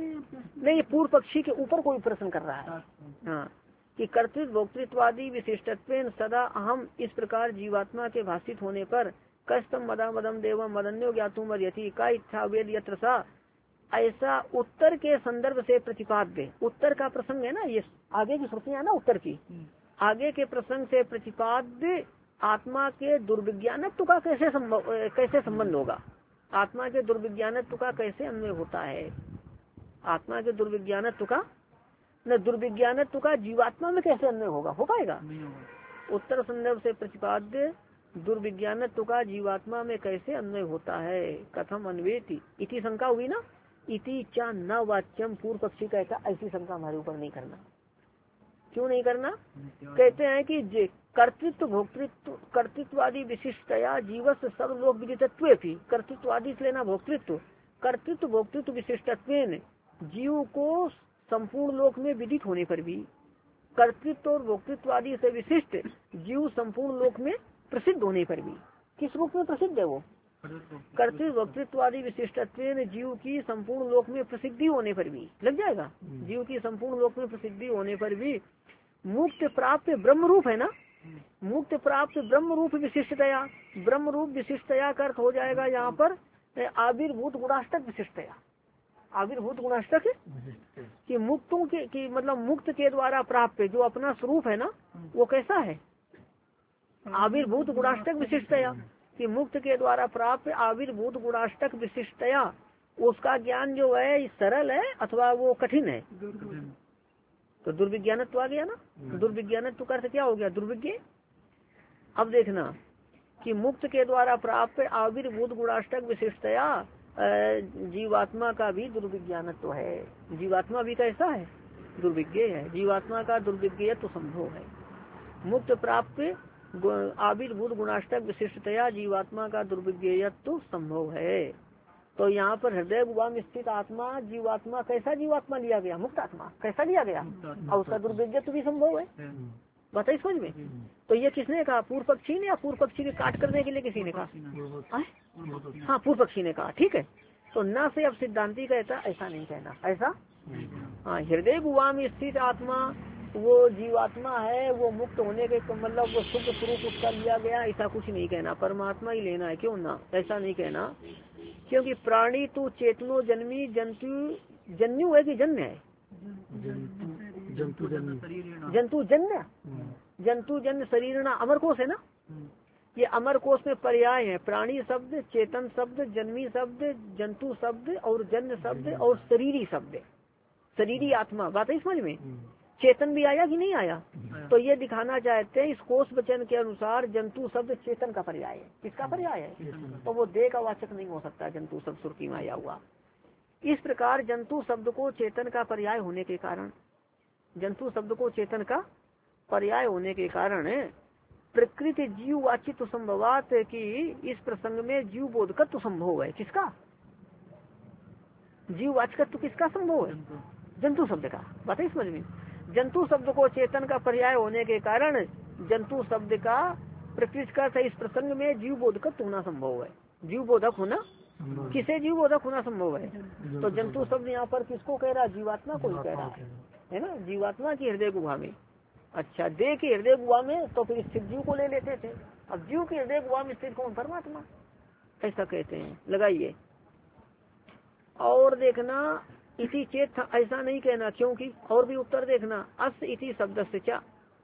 A: नहीं, पूर्व पक्षी के ऊपर कोई प्रश्न कर रहा है, हाँ, कि कर्तृत्व भोक्तृत्वादि विशिष्टत्वेन सदा अहम, इस प्रकार जीवात्मा के भाषित होने पर कस्तम मदा मदम देवम मदन्यो ज्ञातुम अर्यति का इच्छा वेद यत्र सा, ऐसा उत्तर के संदर्भ से प्रतिपाद्य, उत्तर का प्रसंग है ना, ये आगे की श्रुतियां ना उत्तर की, आगे के प्रसंग से प्रतिपाद्य आत्मा के दुर्विज्ञानत्व का कैसे कैसे संबंध होगा? आत्मा के दुर्विज्ञानत्व का कैसे अन्वय होता है? आत्मा के दुर्विज्ञानत्व का न दुर्विज्ञानत्व का जीवात्मा में कैसे अन्वय होगा? हो पाएगा? उत्तर संदर्भ से प्रतिपाद्य दुर्विज्ञानत्व का जीवात्मा में कैसे अन्वय होता है? कथम अन्वेति इति शंका हुई ना, इति चा न वाच्यम, पूर्व पक्षी कहता ऐसी शंका हमारे ऊपर नहीं करना। क्यों नहीं करना? कहते हैं कि कर्तृत्व भोक्तृत्व कर्तृत्वादि विशिष्टया जीवस सब लोग विदितत्व भी, कर्तृत्वादि से लेना भोक्तृत्व, कर्तृत्व भोक्तृत्व विशिष्टत्व जीव को संपूर्ण लोक में विदित होने पर भी, कर्तृत्व और भोक्तृत्व आदि से विशिष्ट जीव संपूर्ण लोक में प्रसिद्ध होने पर भी, किस रूप में प्रसिद्ध है वो? कर्तृत्व भोक्तृत्व आदि विशिष्टत्व जीव की संपूर्ण लोक में प्रसिद्धि होने पर भी, लग जाएगा, जीव की संपूर्ण लोक में प्रसिद्धि होने पर भी मुक्त प्राप्त ब्रह्म रूप है ना, मुक्त प्राप्त ब्रह्म रूप विशिष्टतया, ब्रह्म रूप विशिष्टतया का अर्थ हो जाएगा यहाँ पर आविर्भूत गुणाष्टक विशिष्टतया, आविर्भूत गुणाष्टक कि मुक्तों के कि मतलब मुक्त के द्वारा प्राप्त जो अपना स्वरूप है ना, वो कैसा है? आविर्भूत गुणाष्टक विशिष्टतया, कि मुक्त के द्वारा प्राप्त आविर्भूत गुणाष्टक विशिष्टतया, उसका ज्ञान जो है सरल है अथवा वो कठिन है? तो दुर्विज्ञानत्व आ गया ना। दुर्विज्ञानत्व का अर्थ क्या हो गया? दुर्विज्ञ। अब देखना कि मुक्त के द्वारा प्राप्त आविर्भूत गुणाष्टक विशिष्टया जीवात्मा का भी दुर्विज्ञानत्व है। जीवात्मा भी कैसा है? दुर्विज्ञ है। जीवात्मा का दुर्विज्ञत्व संभव है। मुक्त प्राप्त आविर्भूत गुणाष्टक विशिष्टतया जीवात्मा का दुर्विज्ञेयत्व संभव है। तो यहाँ पर हृदय गुहा में स्थित आत्मा जीवात्मा कैसा जीवात्मा लिया गया? मुक्त आत्मा कैसा लिया गया? और उसका दुर्विज्ञत्व भी संभव है। बताइए समझ में। तो ये किसने कहा? पूर्व पक्षी ने, या पूर्व पक्षी के काट करने के लिए किसी ने कहा? हाँ, पूर्व पक्षी ने कहा। ठीक है। तो न से अब सिद्धांति कहता ऐसा नहीं कहना। ऐसा हाँ, हृदय गुहा में स्थित आत्मा वो जीवात्मा है, वो मुक्त होने के मतलब वो शुद्ध स्वरूप उसका लिया गया, ऐसा कुछ नहीं कहना। परमात्मा ही लेना है। क्यों ना? ऐसा नहीं कहना, क्योंकि प्राणी तो चेतनो जन्मी जंतु जन्यु है कि जन्य है? जंतु जन्य जंतु जन्य शरीर ना अमर कोश है ना। ये अमर कोश में पर्याय है। प्राणी शब्द, चेतन शब्द, जन्मी शब्द, जंतु शब्द और जन्य शब्द और शरीरी शब्द, शरीरी आत्मा। बात है समझ में। चेतन भी आया कि नहीं आया? तो ये दिखाना चाहते हैं इस कोश वचन के अनुसार जंतु शब्द चेतन का पर्याय है। किसका पर्याय है? तो वो देह का वाचक नहीं हो सकता जंतु शब्द सुर्खी में आया हुआ। इस प्रकार जंतु शब्द को चेतन का पर्याय होने के कारण जंतु शब्द को चेतन का पर्याय होने के कारण प्रकृति जीव वाचित संभवात की इस प्रसंग में जीव बोधकत्व संभव है। किसका? जीव वाचकत्व किसका संभव है? जंतु शब्द का। बात है समझ में। जंतु शब्द को चेतन का पर्याय होने के कारण जंतु शब्द का प्रकृति का इस प्रसंग में जीव बोधकत्व होना संभव है। जीव बोधक होना, किसे जीव बोधक होना संभव है? तो जंतु शब्द यहाँ पर किसको कह रहा है? जीवात्मा को ही कह रहा है, है ना। जीवात्मा की हृदय गुहा में। अच्छा, देह की हृदय गुहा में तो फिर स्थित जीव को ले लेते थे। अब जीव की हृदय गुहा में स्थित कौन? परमात्मा। ऐसा कहते हैं। लगाइए और देखना इसी चेत ऐसा नहीं कहना, क्योंकि और भी उत्तर देखना। अस इति शब्द से क्या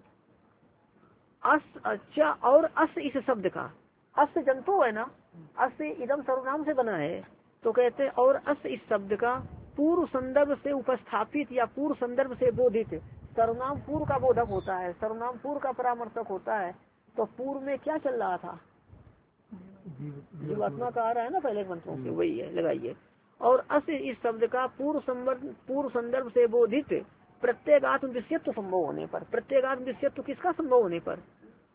A: अस अच्छा और अस इस शब्द का अस जंतु है ना, अस इदम सर्वनाम से बना है। तो कहते हैं और अस इस शब्द का पूर्व संदर्भ से उपस्थापित या पूर्व संदर्भ से बोधित। सर्वनाम पूर्व का बोधक होता है, सर्वनाम पूर्व का परामर्शक होता है। तो पूर्व में क्या चल रहा था? जीवात्मा का आ रहा है ना पहले मंत्रों से, वही है। लगाइए और अस इस शब्द का पूर्व संदर्भ पूर्व संदर्भ से बोधित प्रत्येक आत्म विषयत्व संभव होने पर। प्रत्येक आत्म विषयत्व किसका संभव होने पर?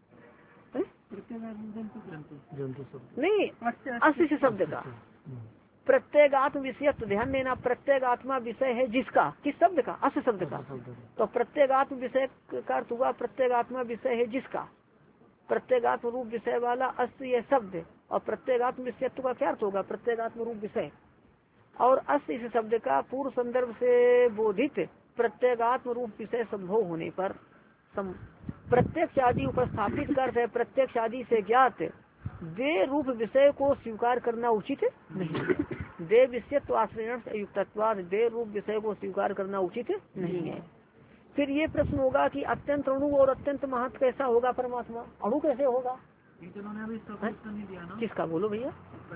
A: नहीं, अस इस शब्द का प्रत्येक आत्म विषयत्व। ध्यान देना, प्रत्येक आत्मा विषय है जिसका, किस शब्द का? अस शब्द का। तो प्रत्येक आत्म विषय का अर्थ हुआ प्रत्येक आत्मा विषय है जिसका, प्रत्येक आत्म रूप विषय वाला अस यह शब्द। और प्रत्येक आत्म विषयत्व का क्या अर्थ होगा? प्रत्येक आत्म रूप विषय। और अस इस शब्द का पूर्व संदर्भ से बोधित प्रत्येक आत्म रूप विषय संभव होने पर। प्रत्यक्ष आदि उपस्थापित कर प्रत्यक्ष आदि से ज्ञात दे रूप विषय को स्वीकार करना उचित नहीं। दे विषयत्व आश्रयण युक्तत्वाद दे रूप विषय को स्वीकार करना उचित नहीं है। फिर ये प्रश्न होगा कि अत्यंत अणु और अत्यंत महत् कैसा होगा परमात्मा? अणु कैसे होगा? किसका? बोलो भैया।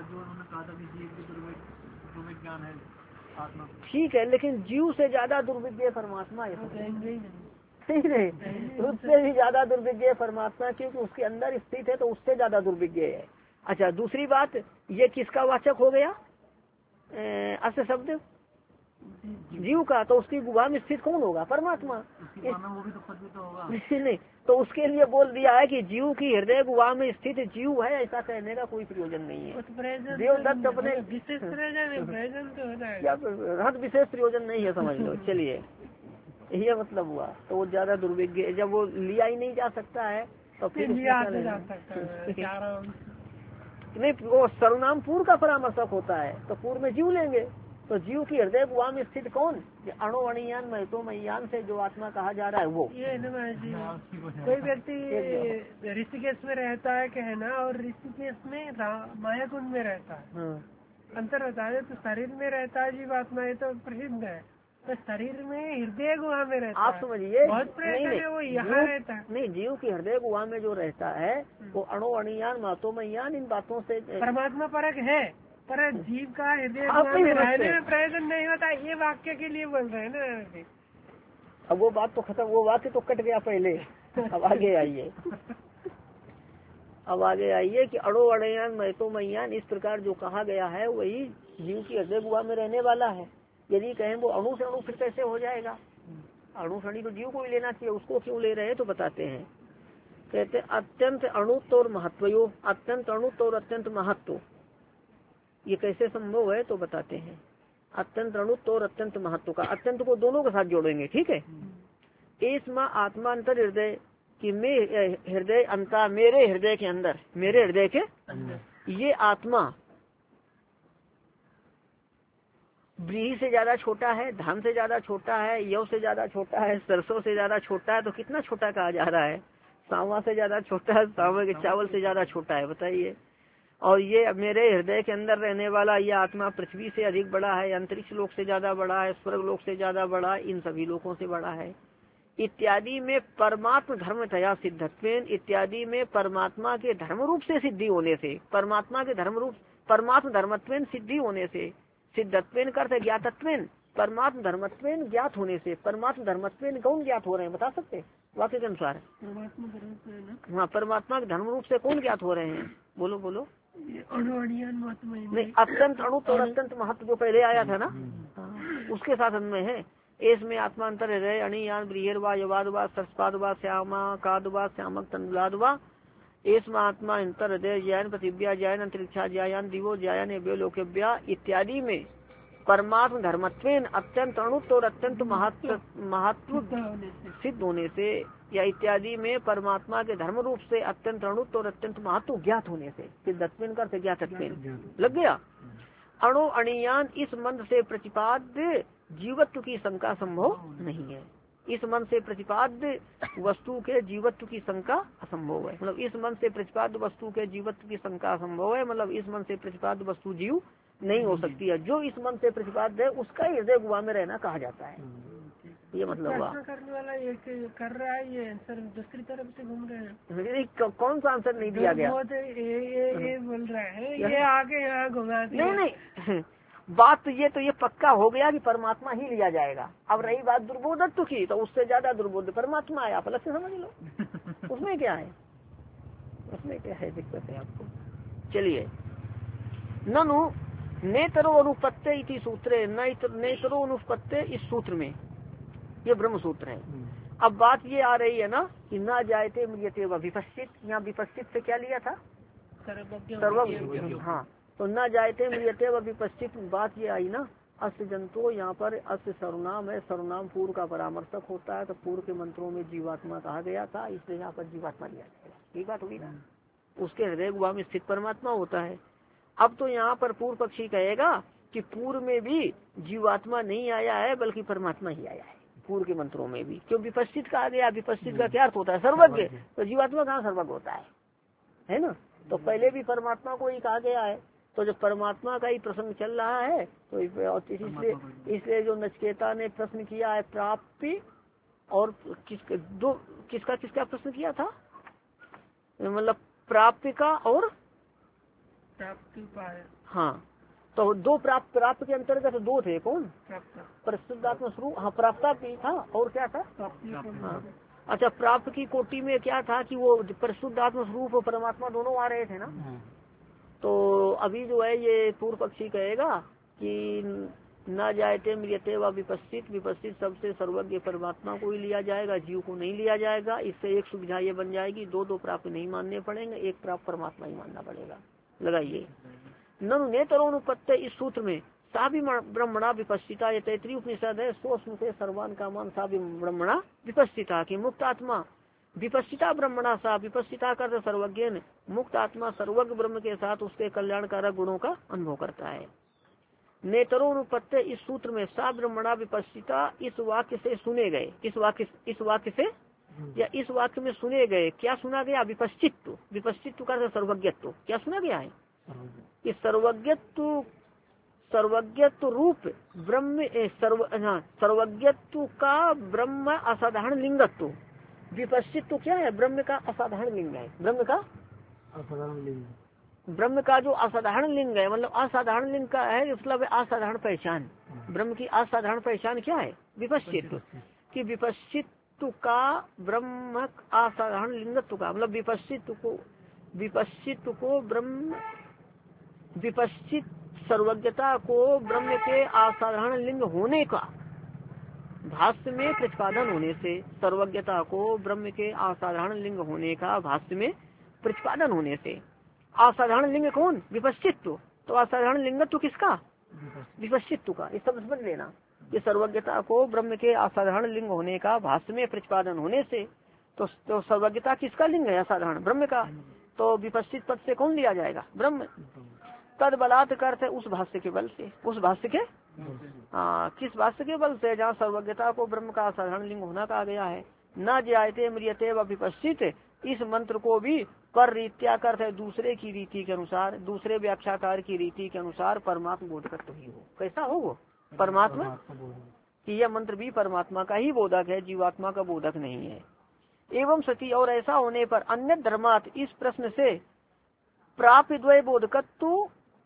A: ठीक है, लेकिन जीव से ज्यादा दुर्विज्ञ परमात्मा है। ठीक है, उससे भी ज्यादा दुर्विज्ञ परमात्मा, क्योंकि उसके अंदर स्थित है तो उससे ज्यादा दुर्विज्ञ है। अच्छा, दूसरी बात, ये किसका वाचक हो गया? अस शब्द जीव का। तो उसकी गुहा में स्थित कौन होगा? परमात्मा। वो भी तो खुद भी तो होगा। नहीं, तो उसके लिए बोल दिया है कि जीव की हृदय गुहा में स्थित जीव है, ऐसा कहने का कोई प्रयोजन नहीं है। देवदत्त अपने हद विशेष प्रयोजन नहीं है, समझ लो। चलिए, ये मतलब हुआ। तो वो ज्यादा दुर्विज्ञ, जब वो लिया ही नहीं जा सकता है तो फिर नहीं, वो सर्वनाम पूर्व का परामर्शक होता है तो पूर्व में जीव लेंगे। तो जीव की हृदय गुहा में स्थित कौन? अणु अणियान महतो मयान से जो आत्मा कहा जा रहा है वो। ये
B: कोई व्यक्ति ऋषिकेश में रहता है कहना, और ऋषिकेश में माया कुंड में रहता है, अंतर होता है। तो शरीर में रहता है जीवात्मा, ये तो प्रसिद्ध है। तो शरीर में हृदय गुहा में रहता
A: आप समझिए,
B: नहीं नहीं वो यहाँ रहता है।
A: नहीं, जीव की हृदय गुहा में जो रहता है वो अणु अणियान महतो मयान इन बातों से
B: परमात्मा परक है, पर जीव का हृदय गुहा में रहने में प्रयोजन नहीं होता। ये वाक्य के लिए बोल रहे हैं ना।
A: अब वो बात तो खत्म, वो वाक्य तो कट गया पहले। अब आगे आइए, अब आगे आइए कि अड़ो अड़यान महतो मैयान, इस प्रकार जो कहा गया है वही जीव की हृदय गुहा में रहने वाला है। यदि कहें वो अणु से अणु फिर कैसे हो जाएगा? अणु शनि तो जीव को ही लेना चाहिए, उसको क्यों ले रहे हैं तो बताते हैं। कहते अत्यंत अणुत्व और महत्वयो, अत्यंत अणुत्व और अत्यंत महत्व, ये कैसे संभव है तो बताते हैं। अत्यंत अणुत्व और अत्यंत महत्व का, अत्यंत को दोनों के साथ जोड़ेंगे, ठीक है। इसमें आत्मा अंतर हृदय कि मैं हृदय अंता, मेरे हृदय के अंदर, मेरे हृदय के ये आत्मा व्रीहि से ज्यादा छोटा है, धान से ज्यादा छोटा है, यव से ज्यादा छोटा है, सरसों से ज्यादा छोटा है, तो कितना छोटा कहा जा रहा है? सांवा से ज्यादा छोटा है, सांवा के चावल से ज्यादा छोटा है, बताइए। और ये मेरे हृदय के अंदर रहने वाला ये आत्मा पृथ्वी से अधिक बड़ा है, अंतरिक्ष लोक से ज्यादा बड़ा है, स्वर्ग लोक से ज्यादा बड़ा, इन सभी लोकों से बड़ा है। इत्यादि में परमात्म धर्म तया सिद्धत्वेन, इत्यादि में परमात्मा के धर्म रूप से सिद्धि होने से, परमात्मा के धर्म रूप परमात्म धर्मत्वेन सिद्धि होने से, सिद्धत्वेन करते ज्ञातत्वेन, परमात्म धर्मत्वेन ज्ञात होने से, परमात्म धर्मत्वेन कौन ज्ञात हो रहे हैं बता सकते वाक्य के अनुसार? हाँ, परमात्मा के धर्म रूप से कौन ज्ञात हो रहे हैं? बोलो बोलो। नहीं, अत्यंत अणुत और अत्यंत महत्व जो पहले आया था ना, उसके साथ अन्वय है। एस में आत्मा अंतर हृदय अणियान ब्रियरवा यवादवा सरस्पादवा श्यामा कादवा श्यामक तंडुलादवा, एस में आत्मा अंतर हृदय जैन पृथिव्या जैन अंतरिक्षा जयान दिवो जयान लोकव्या इत्यादि में परमात्म धर्मत्वेन अत्यंत अणुत्व और अत्यंत महत्व महत्व सिद्ध होने से, या इत्यादि में परमात्मा के धर्म रूप से अत्यंत अणुत्व और अत्यंत महत्व ज्ञात होने से, सिद्धत्वेन करते ज्ञातत्वेन लग गया। अणु अणियान इस मंत्र से प्रतिपाद्य जीवत्व की शंका संभव नहीं है। इस मन से प्रतिपाद्य वस्तु के जीवत्व की शंका असंभव है। मतलब इस मन से प्रतिपाद्य वस्तु के जीवत्व की शंका असंभव है, मतलब इस मन से प्रतिपाद्य वस्तु जीव नहीं हो सकती है। जो इस मन से प्रतिपाद्य है उसका हृदय गुहा में रहना कहा जाता है, ये मतलब हुआ।
B: करने वाला ये कर रहा है, ये आंसर दूसरी तरफ से घूम रहे हैं।
A: कौन सा आंसर नहीं दिया गया?
B: ये ये ये बोल रहा है, ये आगे यहाँ घुमा।
A: नहीं नहीं, बात तो ये तो ये पक्का हो गया कि परमात्मा ही लिया जाएगा। अब रही बात दुर्बोधत्व की, तो उससे ज्यादा दुर्बोध परमात्मा है, आप अलग से समझ लो। उसमें क्या है, उसमें क्या है दिक्कत है आपको। चलिए, ननु नेतरो अनुपत्ते इति सूत्रे, नेतरो अनुपत्ते इस सूत्र में, ये ब्रह्म सूत्र है। अब बात ये आ रही है ना कि न जायते म्रियते व विपश्चित, यहाँ विपश्चित से क्या लिया था? सर्वज्ञ। हाँ, तो न जायते म्रियते व विपश्चित बात ये आई ना, अस्य जंतो, यहाँ पर अस्य सर्वनाम है, सर्वनाम पूर्व का परामर्शक होता है, तो पूर्व के मंत्रों में जीवात्मा कहा गया था, इसलिए यहाँ पर जीवात्मा लिया जाएगा। ये बात होगी ना, उसके हृदय गुहा में स्थित परमात्मा होता है। अब तो यहाँ पर पूर्व पक्षी कहेगा कि पूर्व में भी जीवात्मा नहीं आया है, बल्कि परमात्मा ही आया है पूर्व के मंत्रों में भी। क्यों विपश्चित कहा गया? विपश्चित का क्या अर्थ होता है? सर्वज्ञ। तो जीवात्मा कहाँ सर्वज्ञ होता है, है ना? तो पहले भी परमात्मा को ही कहा गया है। तो जब परमात्मा का ही प्रसंग चल रहा है तो इसलिए इसलिए जो नचिकेता ने प्रश्न किया है प्राप्ति, और किस दो किसका किसका प्रश्न किया था, मतलब प्राप्ति का और
B: प्राप्ति।
A: हाँ, तो दो प्राप्त प्राप्त के अंतर्गत दो थे, कौन? परिशुद्धात्मा स्वरूप, हाँ प्राप्ता भी था, और क्या था? हाँ, अच्छा, प्राप्त की कोटि में क्या था कि वो परिशुद्धात्मा स्वरूप और परमात्मा दोनों आ रहे थे ना। तो अभी जो है ये पूर्व पक्षी कहेगा कि न जायते म्रियते व विपस्थित, विपस्थित सबसे सर्वज्ञ परमात्मा को ही लिया जाएगा, जीव को नहीं लिया जाएगा। इससे एक सुविधा ये बन जाएगी, दो दो प्राप्त नहीं मानने पड़ेंगे, एक प्राप्त परमात्मा ही मानना पड़ेगा। लगाइए, ननु नेतरोनुपत्ते इस सूत्र में सा भी ब्रह्मणा विपस्थिता, ये तैतृय उपनिषद है, सो स्मृते सर्वान कामान सा भी ब्रह्मणा विपस्थिता की मुक्त आत्मा विपस्थिता ब्रह्मणा सा, विपस्थिता कर सर्वज्ञ, मुक्त आत्मा सर्वज्ञ ब्रह्म के साथ उसके कल्याणकारक गुणों का अनुभव करता है। नेतरोनुपत्ते इस सूत्र में सा ब्रह्मणा विपस्थिता इस वाक्य से सुने गए, इस वाक्य इस वाक्य से या इस वाक्य में सुने गए, क्या सुना गया? विपश्चित्व। विपश्चित्व कर सर्वज्ञत्व, क्या सुना गया है? इस सर्वज्ञत्व सर्वज्ञत्व रूप ब्रह्म सर्व सर्वज्ञत्व का ब्रह्म असाधारण लिंगत्व। विपश्चित्व क्या है? ब्रह्म का असाधारण लिंग है, ब्रह्म का असाधारण लिंग, ब्रह्म का जो असाधारण लिंग है, मतलब असाधारण लिंग का है मतलब असाधारण पहचान। ब्रह्म की असाधारण पहचान क्या है? विपश्चित्व। कि विपश्चित का ब्रह्म असाधारण लिंगत्व का, मतलब विपश्चित को विपश्चित को ब्रह्म विपश्चित सर्वज्ञता को ब्रह्म के असाधारण लिंग होने का भाष्य में प्रतिपादन होने से, सर्वज्ञता को ब्रह्म के असाधारण लिंग होने का भाष्य में प्रतिपादन होने से, असाधारण लिंग कौन? विपश्चित्व। तो असाधारण लिंगत्व किसका? विपश्चित्व का। इस सब समझ लेना कि सर्वज्ञता को ब्रह्म के असाधारण लिंग होने का भाष्य में प्रतिपादन होने से, तो, तो सर्वज्ञता किसका लिंग है? असाधारण ब्रह्म का। तो विपश्चित पद से कौन लिया जाएगा? ब्रह्म। तद बलात् करते उस भाष्य के बल से, उस भाष्य के हाँ किस भाष्य के बल से? जहाँ सर्वज्ञता को ब्रह्म का असाधारण लिंग होना कहा गया है। न जायते म्रियते व विपश्चित, इस मंत्र को भी पर रीत्या करते दूसरे की रीति के अनुसार, दूसरे व्याख्याकार की रीति के अनुसार परमात्मा बोधक तो ही हो। कैसा हो वो? परमात्मा कि यह मंत्र भी परमात्मा का ही बोधक है, जीवात्मा का बोधक नहीं है। एवं सती, और ऐसा होने पर अन्य धर्मात, इस प्रश्न से प्राप्त द्वय बोधकत्व,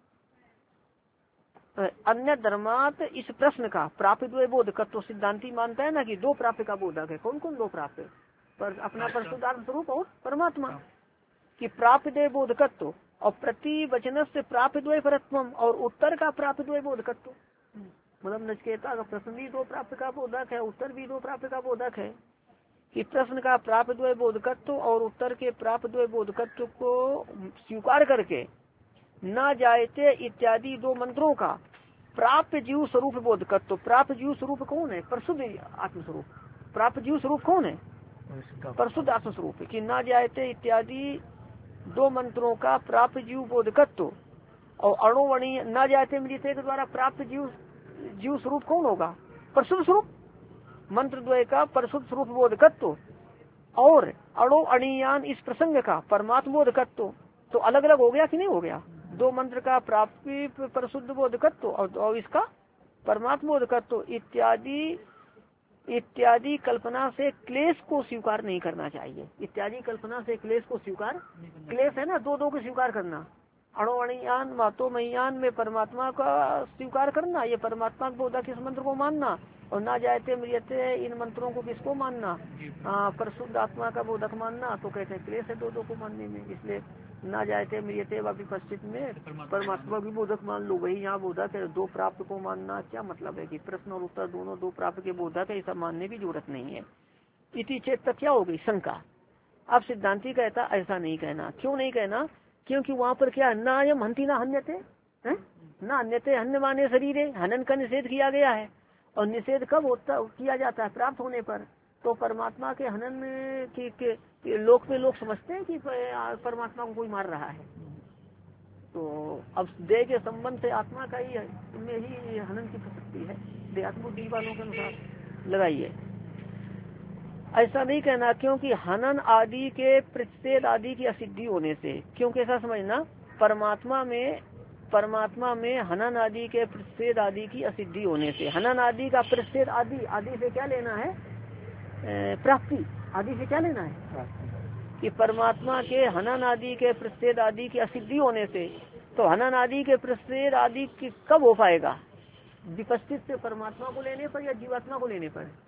A: अन्य धर्मात इस प्रश्न का प्राप्त द्वय बोधकत्व सिद्धांति मानता है ना कि दो प्राप्त का बोधक है। कौन कौन दो प्राप्त? पर अपना परशुद्धात्म स्वरूप और परमात्मा की प्राप्त द्वय बोधकत्व, और प्रति वचन से प्राप्त द्वय परत्व, और उत्तर का प्राप्त द्वय बोधकत्व। मतलब नचिकेता का प्रश्न भी दो प्राप्त का बोधक है, उत्तर भी दो प्राप्त का बोधक है। कि प्रश्न का प्राप्त द्वय बोधकत्व और उत्तर के प्राप्त द्वय बोधकत्व को स्वीकार करके न जायते इत्यादि दो मंत्रों का प्राप्त जीव स्वरूप बोधकत्व, प्राप्त जीव स्वरूप कौन है? परशुद्ध आत्मस्वरूप। प्राप्त जीव स्वरूप कौन है? परशुद्ध आत्मस्वरूप। कि न जायते इत्यादि दो मंत्रों का प्राप्त जीव बोधकत्व और अणुवणीय न जायते मृत्यु के द्वारा प्राप्त जीव जीव स्वरूप कौन होगा? परशुद्ध स्वरूप। मंत्र द्वय का परशुद्ध स्वरूप बोधकत्व और अणु अणीयान इस प्रसंग का परमात्म बोधकत्व, तो अलग अलग हो गया कि नहीं हो गया? दो मंत्र का प्राप्ति परशुद्ध बोधकत्व और इसका परमात्म बोधकत्व इत्यादि इत्यादि कल्पना से क्लेश को स्वीकार नहीं करना चाहिए। इत्यादि कल्पना से क्लेश को स्वीकार, क्लेश है ना दो दो को स्वीकार करना, अणुअणियान मातो मयान में परमात्मा का स्वीकार करना, ये परमात्मा का बोधक इस मंत्र को मानना, और ना जायते मृत्यते इन मंत्रों को किसको मानना? परशुद्ध आत्मा का बोधक मानना। तो कहते हैं क्लेश है दो दो को मानने में, इसलिए ना जायते मृत्यते व विपश्चित में परमात्मा भी बोधक मान लो, वही यहाँ बोधक है। दो प्राप्त को मानना क्या मतलब है कि प्रश्न और उत्तर दोनों दो प्राप्त के बोधक है, ऐसा मानने की जरूरत नहीं है। इति चेत क्या हो गई? शंका। अब सिद्धांति कहता ऐसा नहीं कहना। क्यों नहीं कहना? क्योंकि वहाँ पर क्या ना यम हंती ना हन्यते, ना हन्यते हन्य माने शरीर, हनन का निषेध किया गया है। और निषेध कब होता किया जाता है? प्राप्त होने पर। तो परमात्मा के हनन की के, के लोक में लोग समझते हैं कि परमात्मा को कोई मार रहा है। तो अब देह के संबंध से आत्मा का ही में ही हनन की प्रसक्ति है, देहात्म वालों के अनुसार लगाइए। ऐसा नहीं कहना, क्योंकि हनन आदि के प्रतिषेध आदि की असिद्धि होने से। क्योंकि ऐसा समझना परमात्मा में परमात्मा में हनन आदि के प्रतिषेध आदि की असिद्धि होने से। हनन आदि का प्रतिषेध आदि आदि से क्या लेना है? प्राप्ति। आदि से क्या लेना है? कि परमात्मा के हनन आदि के प्रतिषेध आदि की असिद्धि होने से। तो हनन आदि के प्रतिषेध आदि की कब हो पाएगा? विपस्थित से परमात्मा को लेने पर या जीवात्मा को लेने पर?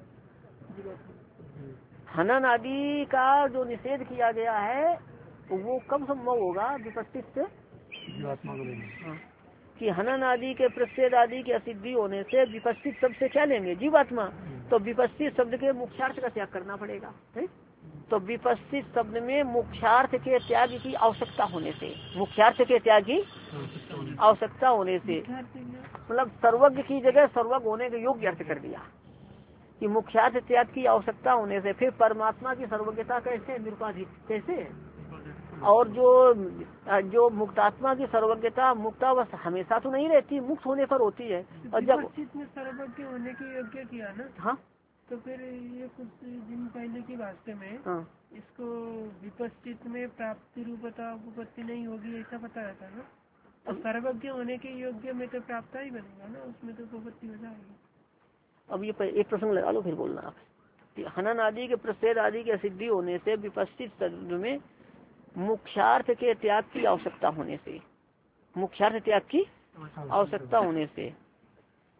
A: हनन आदि का जो निषेध किया गया है वो कब संभव होगा? विपस्थित से जीवात्मा को लेने। कि हनन आदि के प्रतिषेध आदि की असिद्धि होने से विपस्थित शब्द से क्या लेंगे? जीवात्मा। तो विपस्थित शब्द के मुख्यार्थ का त्याग करना पड़ेगा है? तो विपस्थित शब्द में मुख्यार्थ के त्याग की आवश्यकता होने से, मुख्यार्थ के त्याग की आवश्यकता होने से मतलब सर्वज्ञ की जगह सर्वज्ञ होने के योग्य अर्थ कर दिया कि मुख्यार्थ त्याग की आवश्यकता होने से। फिर परमात्मा की सर्वज्ञता कैसे निरुपाधिक कैसे? और जो जो मुक्तात्मा की सर्वज्ञता मुक्तावस्था हमेशा तो नहीं रहती, मुक्त होने पर होती है। और जब
B: में सर्वज्ञ होने की योग्य किया ना,
A: हाँ
B: तो फिर ये कुछ दिन पहले की वास्ते में
A: हाँ
B: इसको विपस्थित में प्राप्ति रूपता उपपत्ति नहीं होगी ऐसा बता रहा था ना। तो सर्वज्ञ होने के योग्य में तो प्राप्त ही बनेगा ना, उसमें तो उपपत्ति हो जाएगी।
A: अब ये एक प्रसंग लगा लो फिर बोलना आप। हनन आदि के प्रतिषेध आदि की असिद्धि होने से विपस्थित शब्द में मुख्यार्थ के त्याग की आवश्यकता होने से, मुख्यार्थ त्याग की आवश्यकता होने से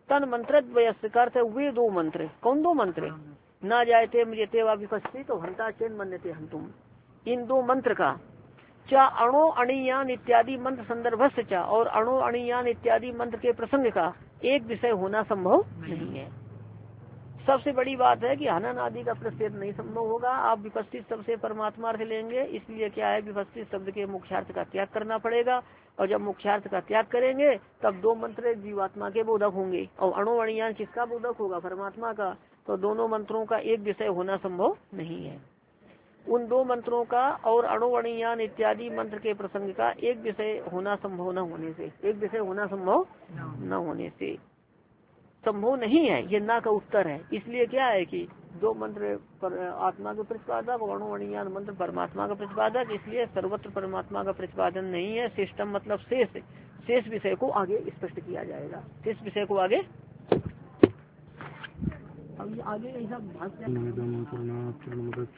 A: तन मंत्र वयस्क अर्थ है वे दो मंत्र। कौन दो मंत्र? ना जायते मृत्यते वा विपस्सी तो हंता चेन मन्यते हंतुम। इन दो मंत्र का चा अणो अणियान इत्यादि मंत्र संदर्भस्य चा और अणो अणियान इत्यादि मंत्र के प्रसंग का एक विषय होना संभव नहीं है। सबसे बड़ी बात है कि हनन आदि का प्रच्छेद नहीं संभव होगा। आप विपस्थित शब्द से परमात्मा अर्थ लेंगे, इसलिए क्या है विपस्थित शब्द के मुख्यार्थ का त्याग करना पड़ेगा। और जब मुख्यार्थ का त्याग करेंगे तब दो मंत्र जीवात्मा के बोधक होंगे और अणु अणियान किसका बोधक होगा? परमात्मा का। तो दोनों मंत्रों का एक विषय होना संभव नहीं है। उन दो मंत्रों का और अणु अणियान इत्यादि मंत्र के प्रसंग का एक विषय होना संभव न होने से एक विषय होना संभव न होने से संभव नहीं है। ये ना का उत्तर है। इसलिए क्या है कि दो मंत्र पर आत्मा के प्रतिपादक और अणु अणियान मंत्र परमात्मा का प्रतिपादक, इसलिए सर्वत्र परमात्मा का प्रतिपादन नहीं है। सिस्टम मतलब शेष शेष विषय को आगे स्पष्ट किया जाएगा। शेष विषय को आगे अब आगे ऐसा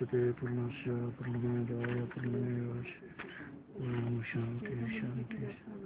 A: भाग